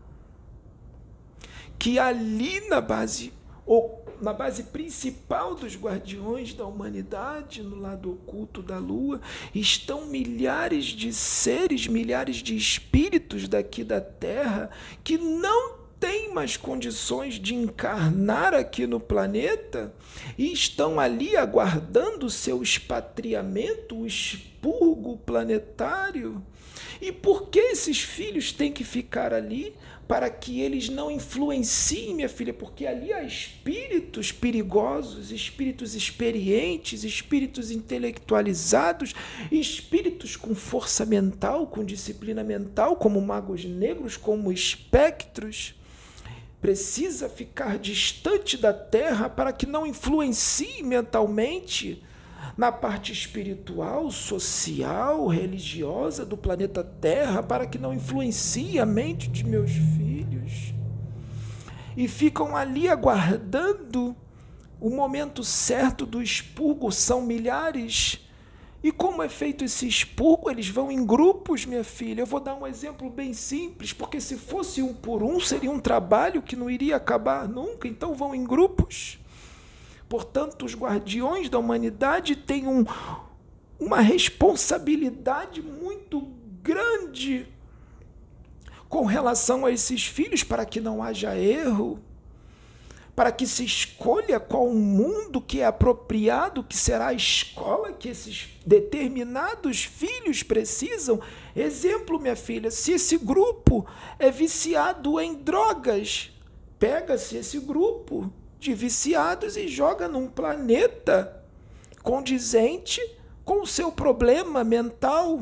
que ali na base, ou na base principal dos guardiões da humanidade, no lado oculto da Lua, estão milhares de seres, milhares de espíritos daqui da Terra que não têm mais condições de encarnar aqui no planeta e estão ali aguardando o seu expatriamento, o expurgo planetário. E por que esses filhos têm que ficar ali? Para que eles não influenciem, minha filha, porque ali há espíritos perigosos, espíritos experientes, espíritos intelectualizados, espíritos com força mental, com disciplina mental, como magos negros, como espectros. Precisa ficar distante da Terra para que não influencie mentalmente na parte espiritual, social, religiosa do planeta Terra, para que não influencie a mente de meus filhos. E ficam ali aguardando o momento certo do expurgo. São milhares. E como é feito esse expurgo? Eles vão em grupos, minha filha. Eu vou dar um exemplo bem simples, porque se fosse um por um, seria um trabalho que não iria acabar nunca. Então vão em grupos. Portanto, os guardiões da humanidade têm um, uma responsabilidade muito grande com relação a esses filhos, para que não haja erro, para que se escolha qual mundo que é apropriado, que será a escola que esses determinados filhos precisam. Exemplo, minha filha, se esse grupo é viciado em drogas, pega-se esse grupo de viciados e joga num planeta condizente com o seu problema mental,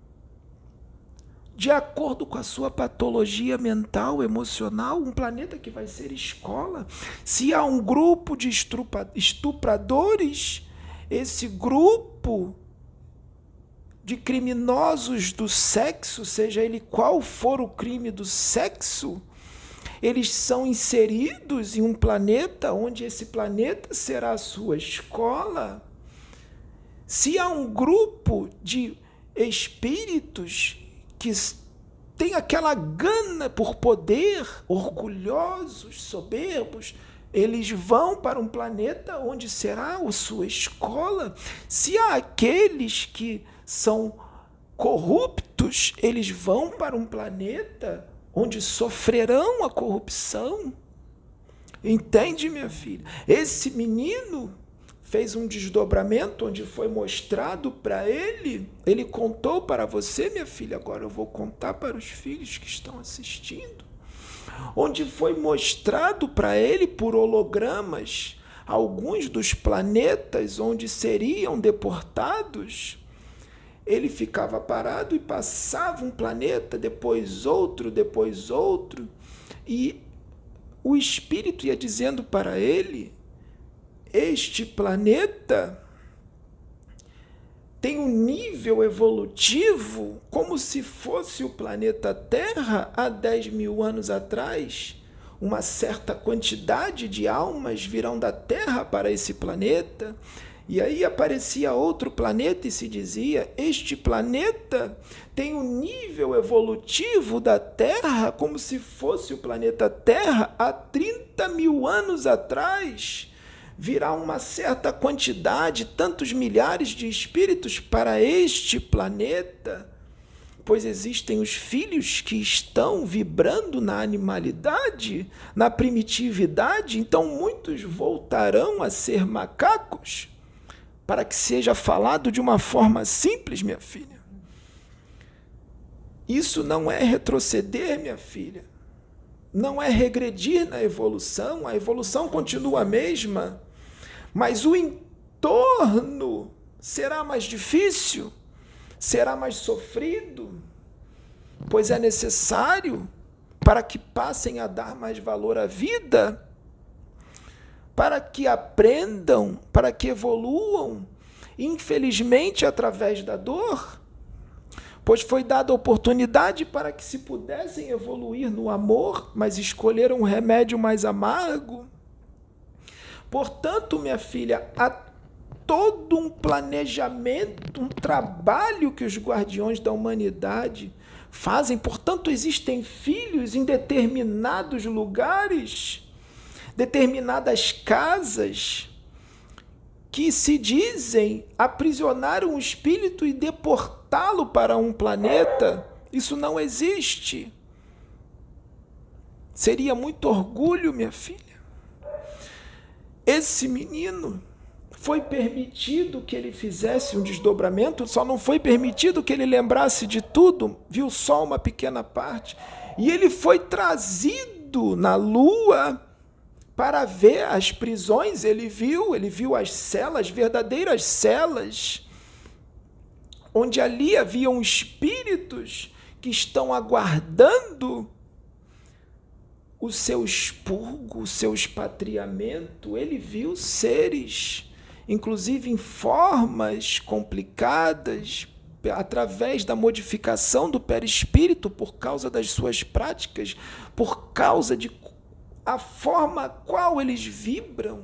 de acordo com a sua patologia mental, emocional, um planeta que vai ser escola. Se há um grupo de estupradores, esse grupo de criminosos do sexo, seja ele qual for o crime do sexo, eles são inseridos em um planeta onde esse planeta será a sua escola. Se há um grupo de espíritos que têm aquela gana por poder, orgulhosos, soberbos, eles vão para um planeta onde será a sua escola. Se há aqueles que são corruptos, eles vão para um planeta onde sofrerão a corrupção. Entende, minha filha? Esse menino fez um desdobramento onde foi mostrado para ele, ele contou para você, minha filha, agora eu vou contar para os filhos que estão assistindo, onde foi mostrado para ele por hologramas alguns dos planetas onde seriam deportados. Ele ficava parado e passava um planeta, depois outro, depois outro, e o espírito ia dizendo para ele: este planeta tem um nível evolutivo como se fosse o planeta Terra há dez mil anos atrás. Uma certa quantidade de almas virão da Terra para esse planeta. E aí aparecia outro planeta e se dizia, este planeta tem um nível evolutivo da Terra como se fosse o planeta Terra há trinta mil anos atrás. Virá uma certa quantidade, tantos milhares de espíritos para este planeta, pois existem os filhos que estão vibrando na animalidade, na primitividade, então muitos voltarão a ser macacos, para que seja falado de uma forma simples, minha filha. Isso não é retroceder, minha filha. Não é regredir na evolução, a evolução continua a mesma, mas o entorno será mais difícil, será mais sofrido, pois é necessário para que passem a dar mais valor à vida, para que aprendam, para que evoluam, infelizmente através da dor, pois foi dada oportunidade para que se pudessem evoluir no amor, mas escolheram um remédio mais amargo. Portanto, minha filha, há todo um planejamento, um trabalho que os guardiões da humanidade fazem. Portanto, existem filhos em determinados lugares, determinadas casas, que se dizem aprisionar um espírito e deportá-lo para um planeta. Isso não existe. Seria muito orgulho, minha filha. Esse menino foi permitido que ele fizesse um desdobramento, só não foi permitido que ele lembrasse de tudo, viu só uma pequena parte, e ele foi trazido na lua para ver as prisões. Ele viu, ele viu as celas, verdadeiras celas, onde ali haviam espíritos que estão aguardando o seu expurgo, o seu expatriamento. Ele viu seres, inclusive em formas complicadas, através da modificação do perispírito, por causa das suas práticas, por causa de a forma qual eles vibram.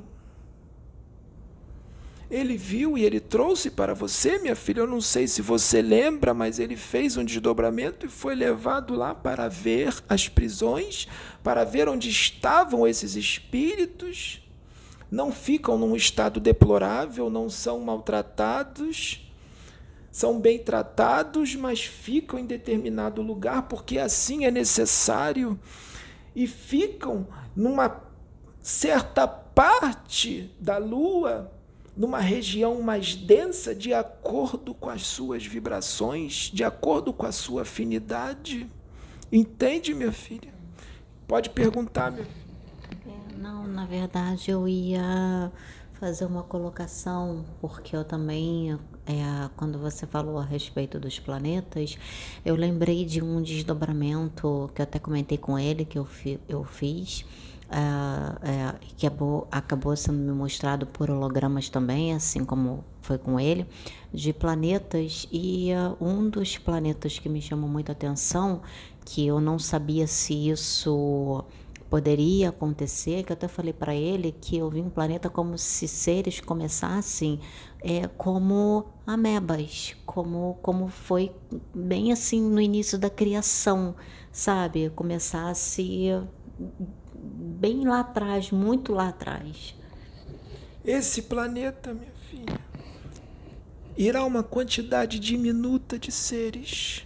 Ele viu e ele trouxe para você, minha filha, eu não sei se você lembra, mas ele fez um desdobramento e foi levado lá para ver as prisões, para ver onde estavam esses espíritos. Não ficam num estado deplorável, não são maltratados, são bem tratados, mas ficam em determinado lugar, porque assim é necessário, e ficam numa certa parte da lua, numa região mais densa, de acordo com as suas vibrações, de acordo com a sua afinidade. Entende, minha filha? Pode perguntar, minha filha. É, não, na verdade eu ia fazer uma colocação, porque eu também, é, quando você falou a respeito dos planetas, eu lembrei de um desdobramento que eu até comentei com ele, que eu, fi, eu fiz, Uh, é, que acabou, acabou sendo me mostrado por hologramas também, assim como foi com ele, de planetas, e uh, um dos planetas que me chamou muita atenção, que eu não sabia se isso poderia acontecer, que eu até falei para ele que eu vi um planeta como se seres começassem é, como amebas, como, como foi bem assim no início da criação, sabe? Começasse bem lá atrás, muito lá atrás. Esse planeta, minha filha, irá uma quantidade diminuta de seres,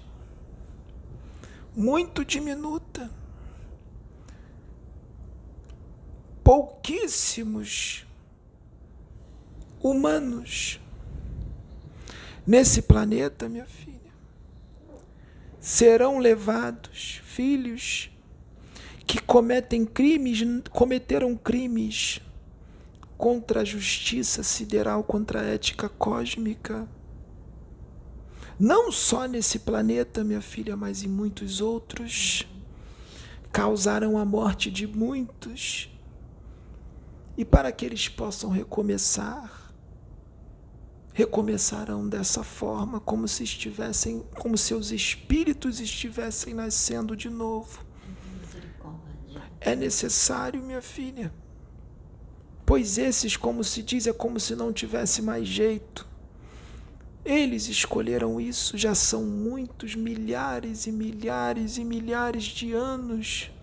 muito diminuta, pouquíssimos humanos. Nesse planeta, minha filha, serão levados filhos que cometem crimes, cometeram crimes contra a justiça sideral, contra a ética cósmica. Não só nesse planeta, minha filha, mas em muitos outros. Causaram a morte de muitos. E para que eles possam recomeçar, recomeçarão dessa forma, como se estivessem, como seus espíritos estivessem nascendo de novo. É necessário, minha filha, pois esses, como se diz, é como se não tivesse mais jeito. Eles escolheram isso, já são muitos, milhares e milhares e milhares de anos,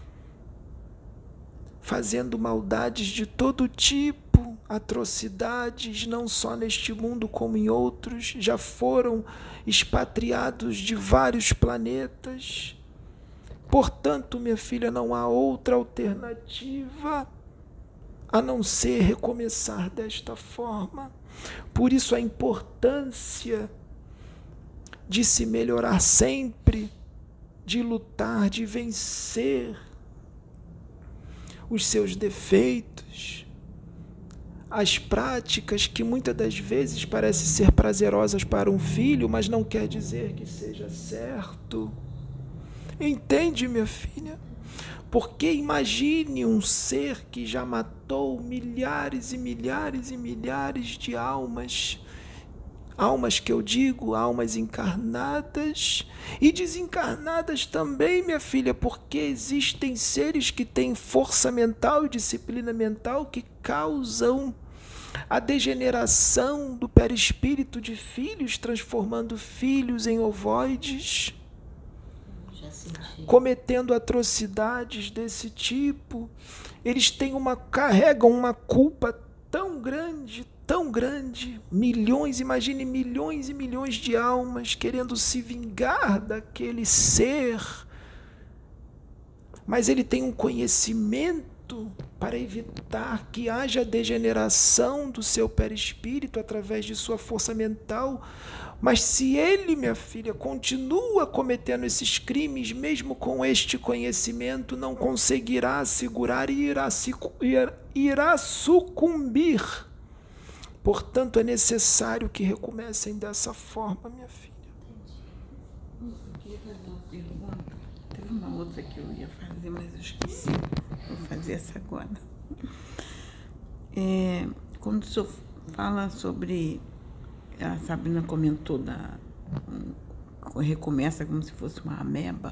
fazendo maldades de todo tipo, atrocidades, não só neste mundo como em outros, já foram expatriados de vários planetas. Portanto, minha filha, não há outra alternativa a não ser recomeçar desta forma. Por isso a importância de se melhorar sempre, de lutar, de vencer os seus defeitos, as práticas que muitas das vezes parecem ser prazerosas para um filho, mas não quer dizer que seja certo. Entende, minha filha? Porque imagine um ser que já matou milhares e milhares e milhares de almas, almas que eu digo, almas encarnadas e desencarnadas também, minha filha, porque existem seres que têm força mental e disciplina mental que causam a degeneração do perispírito de filhos, transformando filhos em ovoides, cometendo atrocidades desse tipo. Eles têm uma, carregam uma culpa tão grande, tão grande, milhões, imagine milhões e milhões de almas querendo se vingar daquele ser, mas ele tem um conhecimento para evitar que haja degeneração do seu perispírito através de sua força mental. Mas se ele, minha filha, continua cometendo esses crimes, mesmo com este conhecimento, não conseguirá segurar e irá, irá sucumbir. Portanto, é necessário que recomecem dessa forma, minha filha. Eu queria fazer uma pergunta. Teve uma outra que eu ia fazer, mas eu esqueci. Vou fazer essa agora. É, quando o senhor fala sobre... A Sabrina comentou da... Um, recomeça como se fosse uma ameba.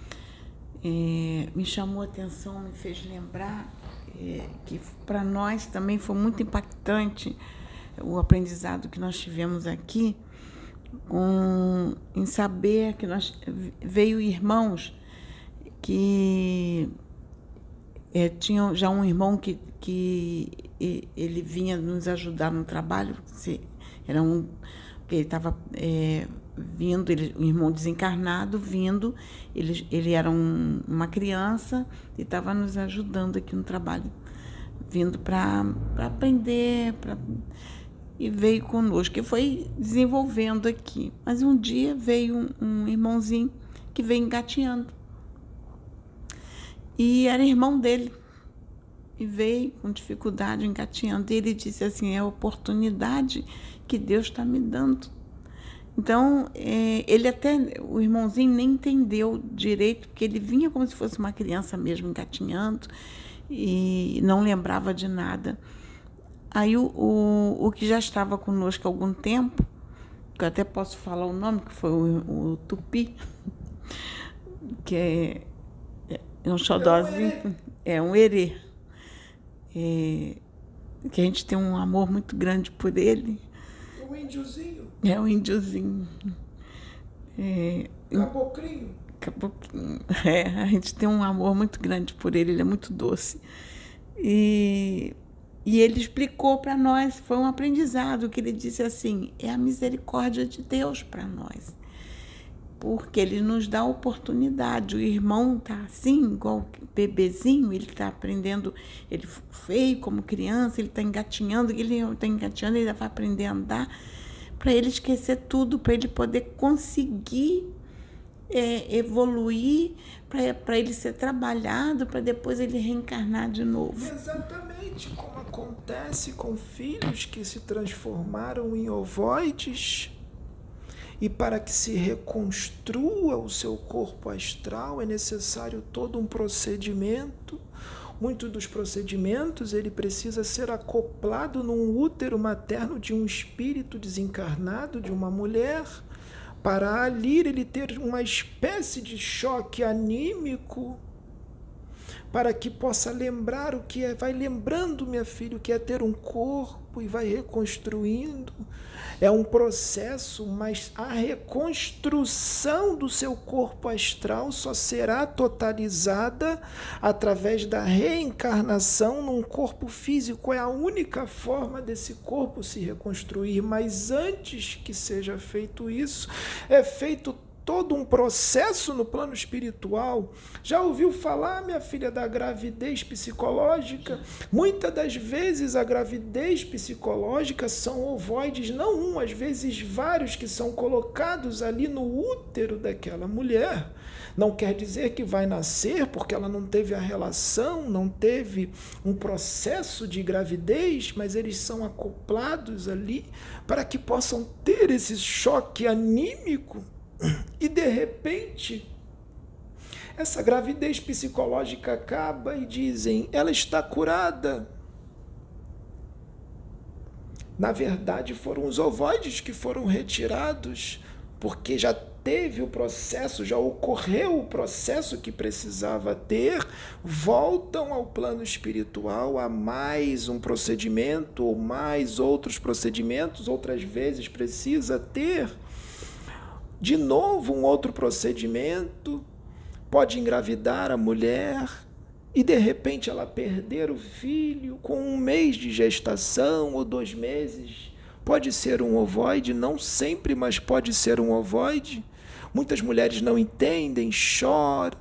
É, me chamou a atenção, me fez lembrar é, que para nós também foi muito impactante o aprendizado que nós tivemos aqui com, em saber que nós veio irmãos que é, tinham já um irmão que, que ele vinha nos ajudar no trabalho. Se, Era um, ele estava é, vindo, ele, um irmão desencarnado vindo, ele, ele era um, uma criança e estava nos ajudando aqui no trabalho, vindo para aprender, pra, e veio conosco, e foi desenvolvendo aqui. Mas um dia veio um, um irmãozinho que veio engateando, e era irmão dele. E veio com dificuldade, engateando. E ele disse assim, é a oportunidade que Deus está me dando. Então, é, ele até, o irmãozinho nem entendeu direito, porque ele vinha como se fosse uma criança mesmo, engatinhando, e não lembrava de nada. Aí o, o, o que já estava conosco há algum tempo, que eu até posso falar o nome, que foi o, o Tupi, que é, é um xodózinho, é um erê. É, que a gente tem um amor muito grande por ele. O índiozinho? É o índiozinho. É, Caboclinho? Caboclinho. É, a gente tem um amor muito grande por ele, ele é muito doce. E, e ele explicou para nós, foi um aprendizado, que ele disse assim, é a misericórdia de Deus para nós. Porque ele nos dá a oportunidade. O irmão está assim, igual bebezinho, ele está aprendendo, ele veio como criança, ele está engatinhando, ele está engatinhando, ele vai aprender a andar, para ele esquecer tudo, para ele poder conseguir é, evoluir, para ele ser trabalhado, para depois ele reencarnar de novo. Exatamente como acontece com filhos que se transformaram em ovoides. E para que se reconstrua o seu corpo astral é necessário todo um procedimento, Muitos dos procedimentos, ele precisa ser acoplado num útero materno de um espírito desencarnado, de uma mulher, para ali ele ter uma espécie de choque anímico, para que possa lembrar o que é, vai lembrando, minha filha, o que é ter um corpo e vai reconstruindo. É um processo, mas a reconstrução do seu corpo astral só será totalizada através da reencarnação num corpo físico. É a única forma desse corpo se reconstruir, mas antes que seja feito isso, é feito todo um processo no plano espiritual. Já ouviu falar, minha filha, da gravidez psicológica? Muitas das vezes a gravidez psicológica são ovoides, não um, às vezes vários, que são colocados ali no útero daquela mulher. Não quer dizer que vai nascer, porque ela não teve a relação, não teve um processo de gravidez, mas eles são acoplados ali para que possam ter esse choque anímico. E, de repente, essa gravidez psicológica acaba e dizem, ela está curada. Na verdade, foram os ovoides que foram retirados, porque já teve o processo, já ocorreu o processo que precisava ter, voltam ao plano espiritual a mais um procedimento, ou mais outros procedimentos, outras vezes precisa ter de novo um outro procedimento, pode engravidar a mulher e de repente ela perder o filho com um mês de gestação ou dois meses. Pode ser um ovoide, não sempre, mas pode ser um ovoide. Muitas mulheres não entendem, choram,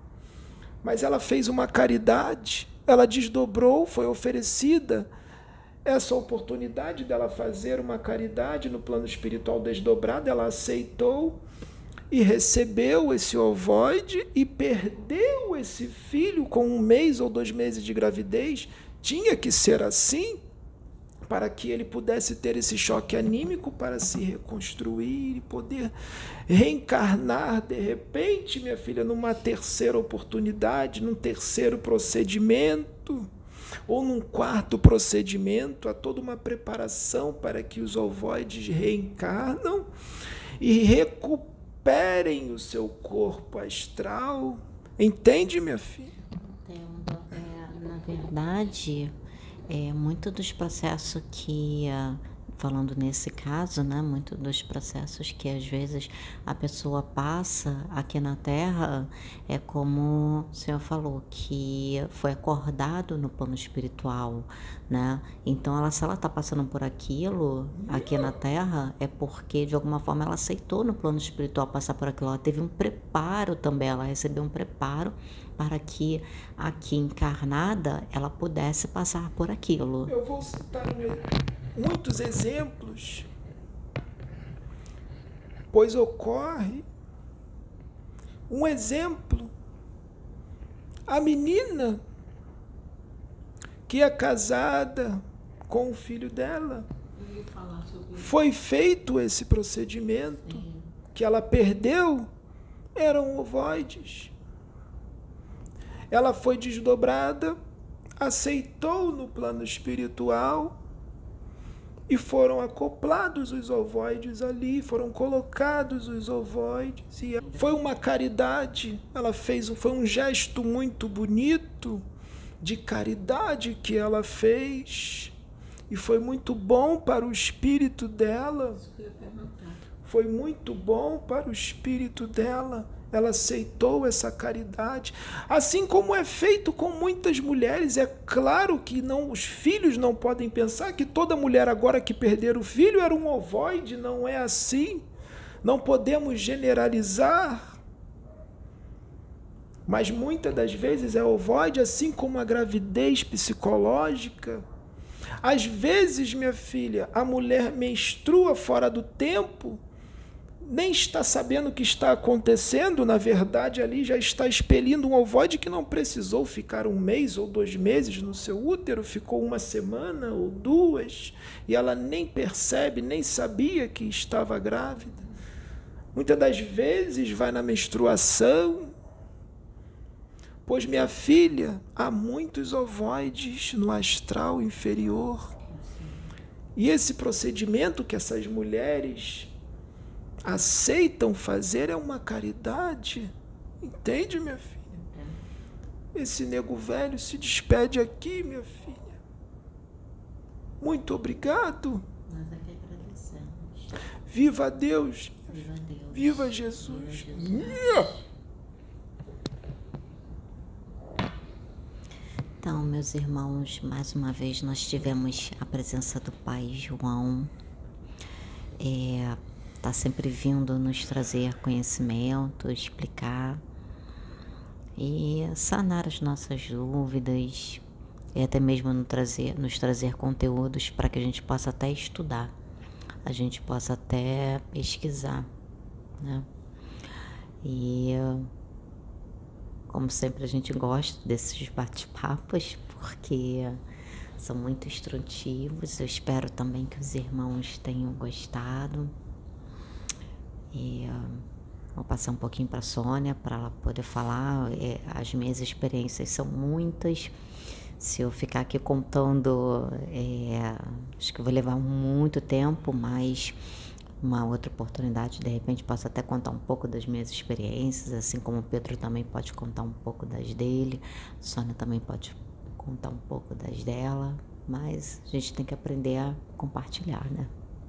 mas ela fez uma caridade, ela desdobrou, foi oferecida essa oportunidade dela fazer uma caridade no plano espiritual desdobrado, ela aceitou e recebeu esse ovoide e perdeu esse filho com um mês ou dois meses de gravidez. Tinha que ser assim para que ele pudesse ter esse choque anímico para se reconstruir e poder reencarnar de repente, minha filha, numa terceira oportunidade, num terceiro procedimento, ou num quarto procedimento. Há toda uma preparação para que os ovoides reencarnam e recuperem o seu corpo astral. Entende, minha filha? Entendo. É, na verdade, é, muito dos processos que, falando nesse caso, né, muito dos processos que às vezes a pessoa passa aqui na Terra, é como o senhor falou, que foi acordado no plano espiritual, né? Então, ela, se ela está passando por aquilo aqui na Terra, é porque de alguma forma ela aceitou no plano espiritual passar por aquilo. Ela teve um preparo também, ela recebeu um preparo para que aqui encarnada ela pudesse passar por aquilo. Eu vou citar muitos exemplos, pois ocorre um exemplo. A menina que é casada com o filho dela, foi feito esse procedimento, que ela perdeu, eram ovoides. Ela foi desdobrada, aceitou no plano espiritual e foram acoplados os ovoides ali, foram colocados os ovoides. E foi uma caridade, ela fez, foi um gesto muito bonito de caridade que ela fez. E foi muito bom para o espírito dela. Foi muito bom para o espírito dela. Ela aceitou essa caridade, assim como é feito com muitas mulheres. É claro que não, os filhos não podem pensar que toda mulher agora que perder o filho era um ovoide, não é assim. Não podemos generalizar, mas muitas das vezes é ovoide, assim como a gravidez psicológica. Às vezes, minha filha, a mulher menstrua fora do tempo, nem está sabendo o que está acontecendo, na verdade ali já está expelindo um ovoide que não precisou ficar um mês ou dois meses no seu útero, ficou uma semana ou duas, e ela nem percebe, nem sabia que estava grávida. Muitas das vezes vai na menstruação, Pois, minha filha, há muitos ovoides no astral inferior. E esse procedimento que essas mulheres aceitam fazer é uma caridade. Entende, minha filha? Esse nego velho se despede aqui, minha filha. Muito obrigado. Nós é que agradecemos. Viva Deus. Viva Deus. Viva Jesus. Viva Jesus. Yeah. Então, meus irmãos, mais uma vez nós tivemos a presença do Pai João. É, tá sempre vindo nos trazer conhecimento, explicar e sanar as nossas dúvidas e até mesmo nos trazer, nos trazer conteúdos para que a gente possa até estudar, a gente possa até pesquisar, né? E como sempre a gente gosta desses bate-papos porque são muito instrutivos. Eu espero também que os irmãos tenham gostado. E uh, vou passar um pouquinho para a Sônia, para ela poder falar. É, as minhas experiências são muitas. Se eu ficar aqui contando, é, acho que eu vou levar muito tempo, mas uma outra oportunidade, de repente, posso até contar um pouco das minhas experiências, assim como o Pedro também pode contar um pouco das dele, a Sônia também pode contar um pouco das dela, mas a gente tem que aprender a compartilhar, né?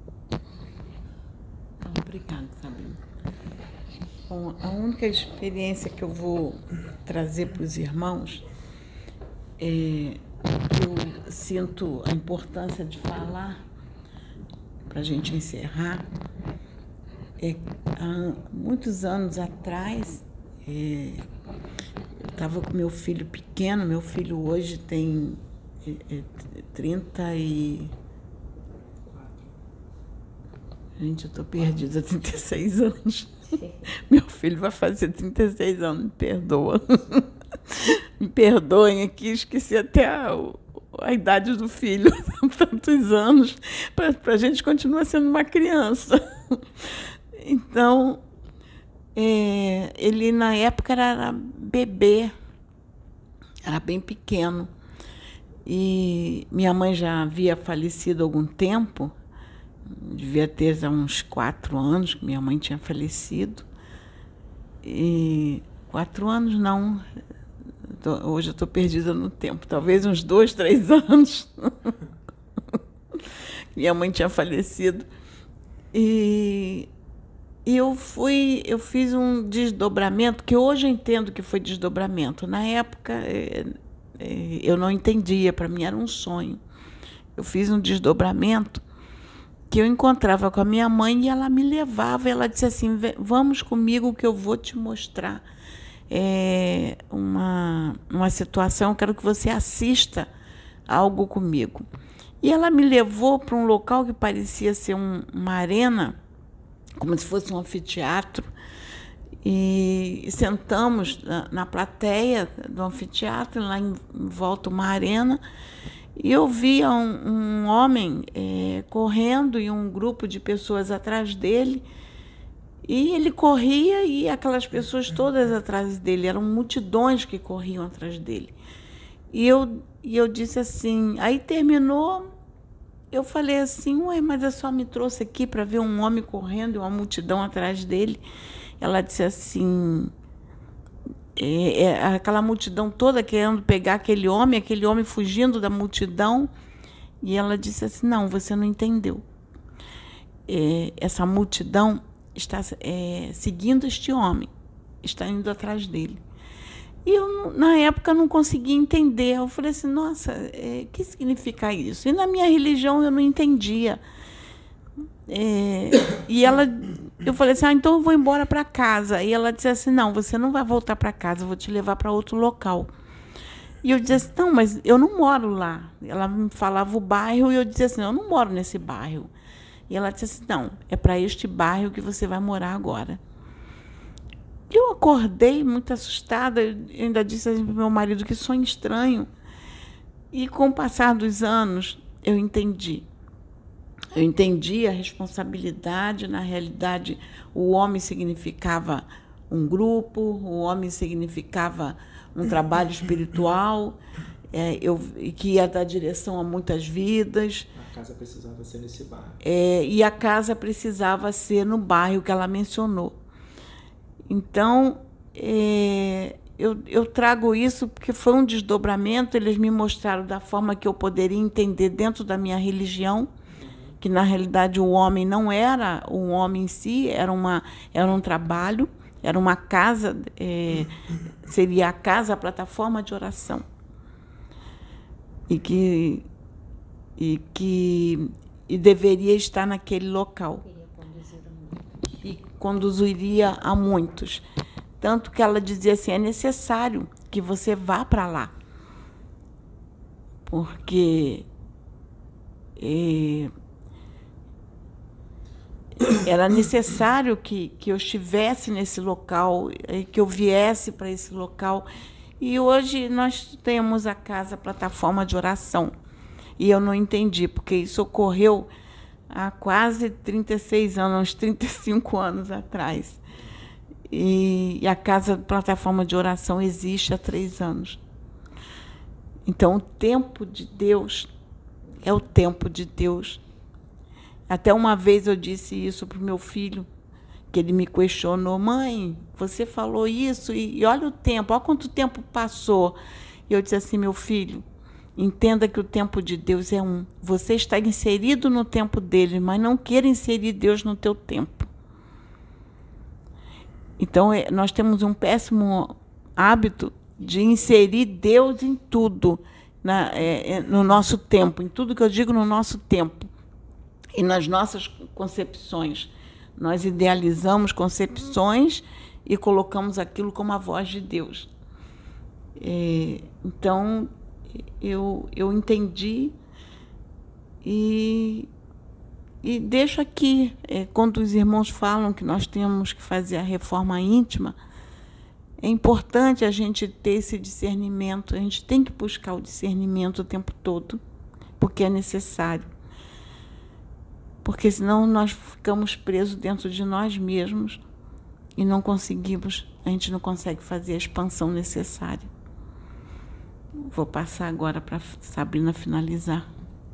Obrigada, Sabrina. Bom, a única experiência que eu vou trazer para os irmãos é que eu sinto a importância de falar, para a gente encerrar, é, há muitos anos atrás, é, eu estava com meu filho pequeno, meu filho hoje tem é, é, trinta e... Gente, eu estou perdida, trinta e seis anos. Meu filho vai fazer trinta e seis anos, me perdoa. Me perdoem aqui, esqueci até a, a idade do filho, tantos anos, para a gente continuar sendo uma criança. Então, é, ele na época era bebê, era bem pequeno. E minha mãe já havia falecido há algum tempo, devia ter há uns quatro anos que minha mãe tinha falecido. E quatro anos não, tô, hoje eu estou perdida no tempo, talvez uns dois, três anos. Minha mãe tinha falecido. E eu fui, eu fiz um desdobramento, que hoje eu entendo que foi desdobramento. Na época é, é, eu não entendia, para mim era um sonho. Eu fiz um desdobramento que eu encontrava com a minha mãe e ela me levava, ela disse assim, vamos comigo que eu vou te mostrar é, uma, uma situação, eu quero que você assista algo comigo. E ela me levou para um local que parecia ser um, uma arena, como se fosse um anfiteatro, e sentamos na, na plateia do anfiteatro, lá em, em volta uma arena, e eu via um, um homem é, correndo e um grupo de pessoas atrás dele. E ele corria e aquelas pessoas todas atrás dele. Eram multidões que corriam atrás dele. E eu, e eu disse assim... Aí terminou, eu falei assim, ué, mas eu só me trouxe aqui para ver um homem correndo e uma multidão atrás dele. Ela disse assim... É, é, aquela multidão toda querendo pegar aquele homem, aquele homem fugindo da multidão. E ela disse assim, não, você não entendeu. É, essa multidão está é, seguindo este homem, está indo atrás dele. E eu, na época, não conseguia entender. Eu falei assim, nossa, o é, que significa isso? E na minha religião eu não entendia. É, e ela, eu falei assim, ah, então eu vou embora para casa. E ela disse assim, não, você não vai voltar para casa, eu vou te levar para outro local. E eu dizia assim, não, mas eu não moro lá. Ela me falava o bairro e eu dizia assim, eu não moro nesse bairro. E ela disse assim, não, é para este bairro que você vai morar agora. Eu acordei muito assustada, eu ainda disse assim para o meu marido que sonho estranho. E com o passar dos anos, eu entendi. Eu entendi a responsabilidade. Na realidade, o homem significava um grupo, o homem significava um trabalho espiritual, é, eu, que ia dar direção a muitas vidas. A casa precisava ser nesse bairro. É, e a casa precisava ser no bairro que ela mencionou. Então, é, eu, eu trago isso porque foi um desdobramento, eles me mostraram da forma que eu poderia entender dentro da minha religião, que na realidade o homem não era um homem em si, era, uma, era um trabalho, era uma casa, é, seria a casa, a plataforma de oração. E que, e que e deveria estar naquele local. E conduziria a muitos. Tanto que ela dizia assim, é necessário que você vá para lá. Porque é, era necessário que, que eu estivesse nesse local, que eu viesse para esse local. E hoje nós temos a casa plataforma de oração. E eu não entendi, porque isso ocorreu há quase trinta e seis anos, uns trinta e cinco anos atrás. E, e a casa plataforma de oração existe há três anos. Então, o tempo de Deus é o tempo de Deus. Até uma vez eu disse isso para o meu filho, que ele me questionou, mãe, você falou isso, e, e olha o tempo, olha quanto tempo passou. E eu disse assim, meu filho, entenda que o tempo de Deus é um. Você está inserido no tempo dele, mas não queira inserir Deus no teu tempo. Então, nós temos um péssimo hábito de inserir Deus em tudo, na, é, no nosso tempo, em tudo que eu digo no nosso tempo. E nas nossas concepções. Nós idealizamos concepções e colocamos aquilo como a voz de Deus. É, então, eu, eu entendi e, e deixo aqui, é, quando os irmãos falam que nós temos que fazer a reforma íntima, é importante a gente ter esse discernimento, a gente tem que buscar o discernimento o tempo todo, porque é necessário. Porque senão nós ficamos presos dentro de nós mesmos e não conseguimos, a gente não consegue fazer a expansão necessária. Vou passar agora para a Sabrina finalizar.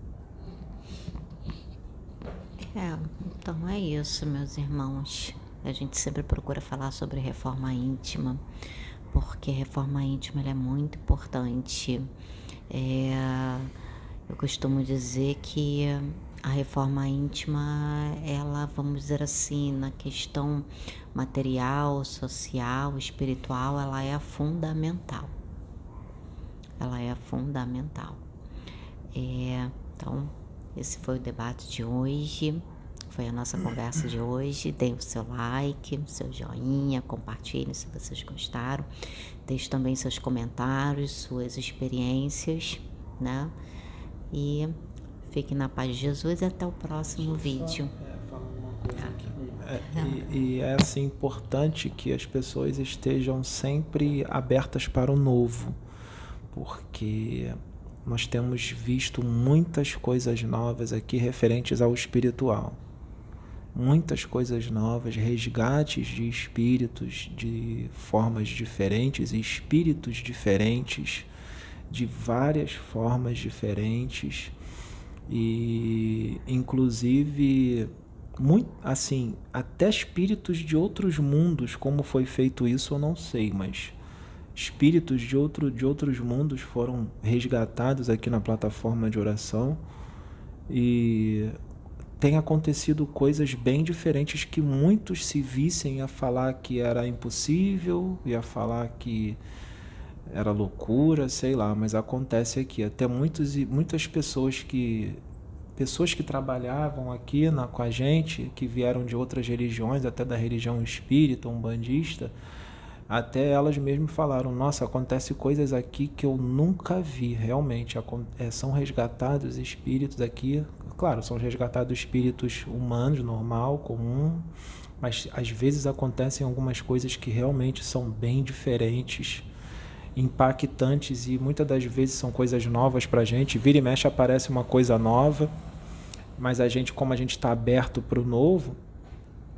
É, então é isso, meus irmãos. A gente sempre procura falar sobre reforma íntima, porque reforma íntima ela é muito importante. É, eu costumo dizer que a reforma íntima, ela, vamos dizer assim, na questão material, social, espiritual, ela é fundamental. Ela é fundamental. É, então, esse foi o debate de hoje, foi a nossa conversa de hoje. Deem o seu like, o seu joinha, compartilhem se vocês gostaram. Deixe também seus comentários, suas experiências, né? E fiquem na paz de Jesus e até o próximo vídeo. É, falar uma coisa aqui. É, e, e é assim importante que as pessoas estejam sempre abertas para o novo, porque nós temos visto muitas coisas novas aqui referentes ao espiritual. Muitas coisas novas, resgates de espíritos de formas diferentes, espíritos diferentes, de várias formas diferentes. E inclusive muito assim, até espíritos de outros mundos, como foi feito isso eu não sei, mas espíritos de, outro, de outros mundos foram resgatados aqui na plataforma de oração e tem acontecido coisas bem diferentes que muitos se vissem a falar que era impossível, ia falar que era loucura, sei lá, mas acontece aqui. Até muitos, muitas pessoas que, pessoas que trabalhavam aqui na, com a gente, que vieram de outras religiões, até da religião espírita, umbandista, até elas mesmas falaram, nossa, acontece coisas aqui que eu nunca vi, realmente, é, são resgatados espíritos aqui, claro, são resgatados espíritos humanos, normal, comum, mas às vezes acontecem algumas coisas que realmente são bem diferentes, impactantes, e muitas das vezes são coisas novas para a gente. Vira e mexe aparece uma coisa nova, mas a gente, como a gente está aberto para o novo,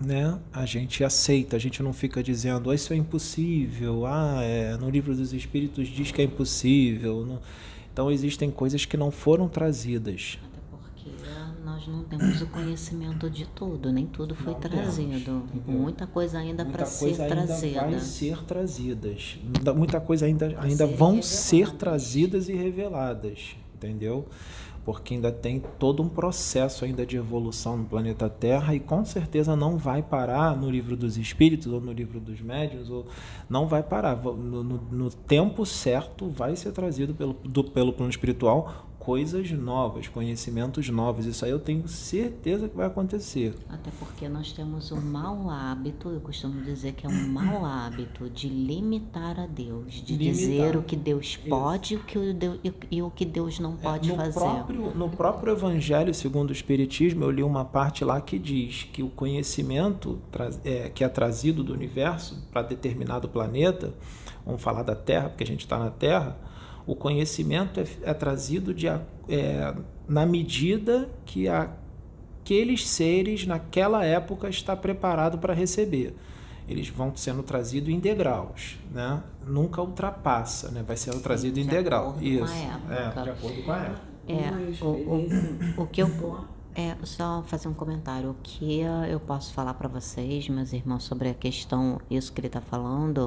né, a gente aceita, a gente não fica dizendo, ah, isso é impossível, ah, é, no livro dos Espíritos diz que é impossível. Não... Então existem coisas que não foram trazidas. Até porque nós não temos o conhecimento de tudo, nem tudo foi Não trazido. temos, Muita coisa ainda para ser ainda trazida. vai ser trazidas. Muita coisa ainda, ainda ser vão reveladas. ser trazidas e reveladas, entendeu? Porque ainda tem todo um processo ainda de evolução no planeta Terra e com certeza não vai parar no livro dos Espíritos ou no livro dos Médiuns, ou não vai parar. No, no, no tempo certo vai ser trazido pelo, do, pelo plano espiritual coisas novas, conhecimentos novos. Isso aí eu tenho certeza que vai acontecer. Até porque nós temos um mau hábito, eu costumo dizer que é um mau hábito de limitar a Deus, de Limitar. dizer o que Deus pode o que o Deus, e o que Deus não pode É, no fazer. Próprio, no próprio Evangelho segundo o Espiritismo, eu li uma parte lá que diz que o conhecimento é, que é trazido do universo para determinado planeta, vamos falar da Terra, porque a gente está na Terra, o conhecimento é, é trazido de, é, na medida que aqueles seres, naquela época, está preparado para receber. Eles vão sendo trazidos em degraus, né? Nunca ultrapassa, né? Vai sendo trazido em degrau. Isso. É, de acordo com a época. É, o, o, o que eu... É, só fazer um comentário. O que eu posso falar para vocês, meus irmãos, sobre a questão, isso que ele está falando...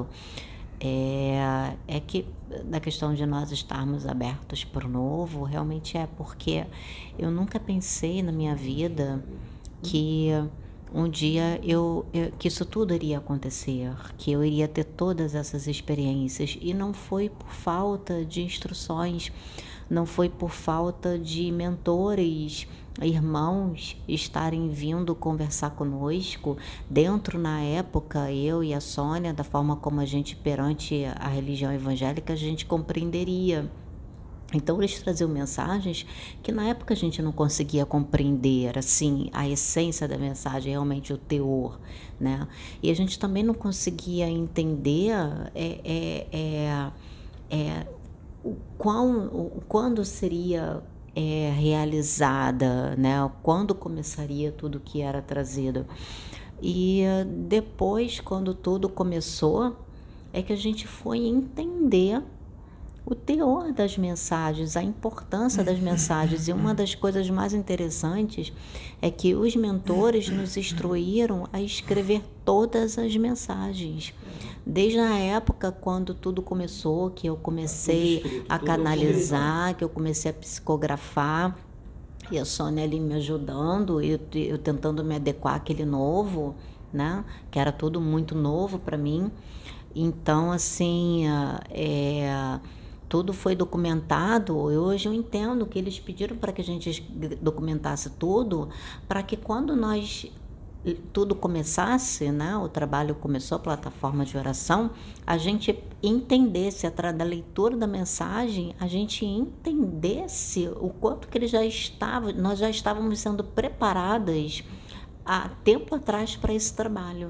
É, é que da questão de nós estarmos abertos para o novo, realmente é porque eu nunca pensei na minha vida que um dia eu, eu que isso tudo iria acontecer, que eu iria ter todas essas experiências, e não foi por falta de instruções, não foi por falta de mentores, irmãos estarem vindo conversar conosco. Dentro, na época, eu e a Sônia, da forma como a gente, perante a religião evangélica, a gente compreenderia. Então eles traziam mensagens que na época a gente não conseguia compreender, assim, a essência da mensagem, realmente o teor, né? E a gente também não conseguia entender é, é, é, é, o quão, o, quando seria é, realizada, né? Quando começaria tudo que era trazido. E depois, quando tudo começou, é que a gente foi entender o teor das mensagens, a importância das mensagens. E uma das coisas mais interessantes é que os mentores nos instruíram a escrever todas as mensagens. Desde a época quando tudo começou, que eu comecei a canalizar, que eu comecei a psicografar, e a Sônia ali me ajudando, eu, eu tentando me adequar àquele novo, né? Que era tudo muito novo para mim. Então, assim, é... tudo foi documentado. Hoje eu entendo que eles pediram para que a gente documentasse tudo, para que quando nós tudo começasse, né, o trabalho começou, a plataforma de oração, a gente entendesse, através da leitura da mensagem, a gente entendesse o quanto que ele já estava, nós já estávamos sendo preparadas há tempo atrás para esse trabalho.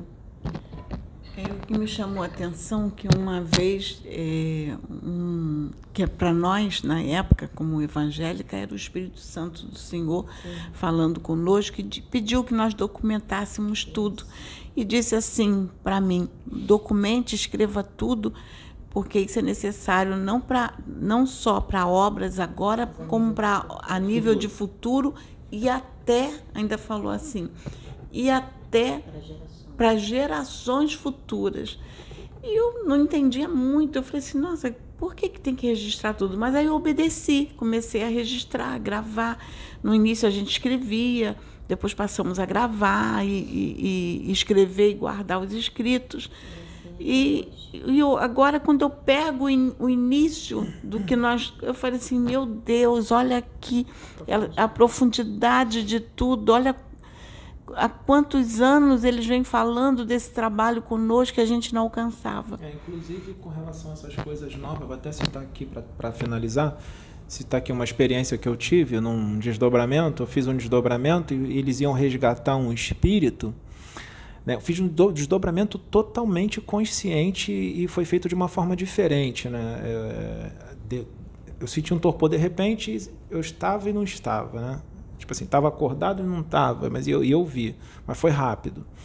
É, o que me chamou a atenção que uma vez, é, um, que é para nós, na época, como evangélica, era o Espírito Santo do Senhor Sim. falando conosco, e pediu que nós documentássemos tudo. E disse assim para mim, documente, escreva tudo, porque isso é necessário não, pra, não só para obras agora, como para a nível de futuro, e até, ainda falou assim, e até para gerações futuras. E eu não entendia muito. Eu falei assim, nossa, por que, que tem que registrar tudo? Mas aí eu obedeci, comecei a registrar, a gravar. No início a gente escrevia, depois passamos a gravar e, e, e escrever e guardar os escritos. E, e eu, agora, quando eu pego o início do que nós... Eu falei assim, meu Deus, olha aqui a profundidade de tudo, olha há quantos anos eles vêm falando desse trabalho conosco que a gente não alcançava. É, inclusive, com relação a essas coisas novas, vou até citar aqui para finalizar, citar aqui uma experiência que eu tive num desdobramento. Eu fiz um desdobramento e eles iam resgatar um espírito, né? Eu fiz um desdobramento totalmente consciente e foi feito de uma forma diferente, né? Eu, eu senti um torpor de repente, eu estava e não estava, né? Tipo assim, estava acordado e não estava, mas eu, eu vi, mas foi rápido.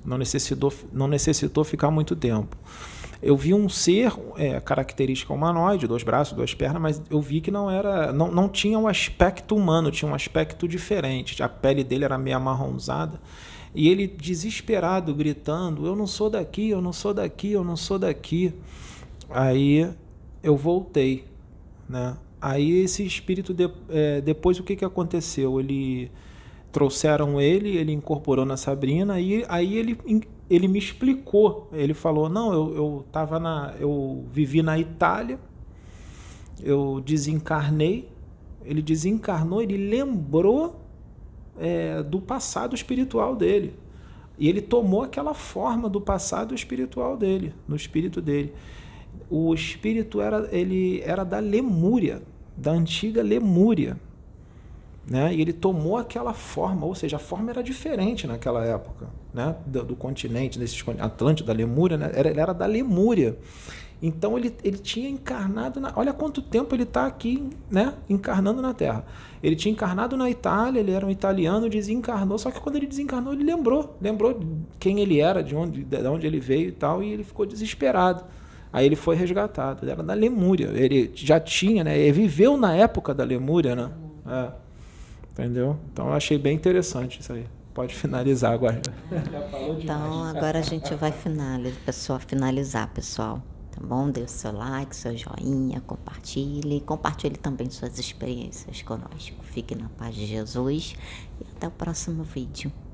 Não necessitou, não necessitou ficar muito tempo. Eu vi um ser, é, característica humanoide, dois braços, duas pernas, mas eu vi que não era, não, não tinha um aspecto humano, tinha um aspecto diferente. A pele dele era meio amarronzada. E ele desesperado, gritando, eu não sou daqui, eu não sou daqui, eu não sou daqui. Aí eu voltei, né? Aí esse espírito, de, é, depois o que, que aconteceu? Ele, trouxeram ele, ele incorporou na Sabrina, e aí ele... Ele me explicou, ele falou, não, eu, eu, tava na, eu vivi na Itália, eu desencarnei, ele desencarnou, ele lembrou é, do passado espiritual dele. E ele tomou aquela forma do passado espiritual dele, no espírito dele. O espírito era, ele era da Lemúria, da antiga Lemúria. Né? E ele tomou aquela forma, ou seja, a forma era diferente naquela época, né? do, do continente, desses Atlântida, da Lemúria, né? era, ele era da Lemúria. Então ele, ele tinha encarnado, na, olha quanto tempo ele está aqui, né? encarnando na Terra. Ele tinha encarnado na Itália, ele era um italiano, desencarnou, só que quando ele desencarnou ele lembrou, lembrou quem ele era, de onde, de onde ele veio e tal, e ele ficou desesperado. Aí ele foi resgatado, ele era da Lemúria, ele já tinha, né? ele viveu na época da Lemúria, né? É. Entendeu? Então eu achei bem interessante isso aí. Pode finalizar agora. Então agora a gente vai finalizar, pessoal, finalizar, pessoal. Tá bom? Dê o seu like, seu joinha, compartilhe. Compartilhe também suas experiências conosco. Fique na paz de Jesus e até o próximo vídeo.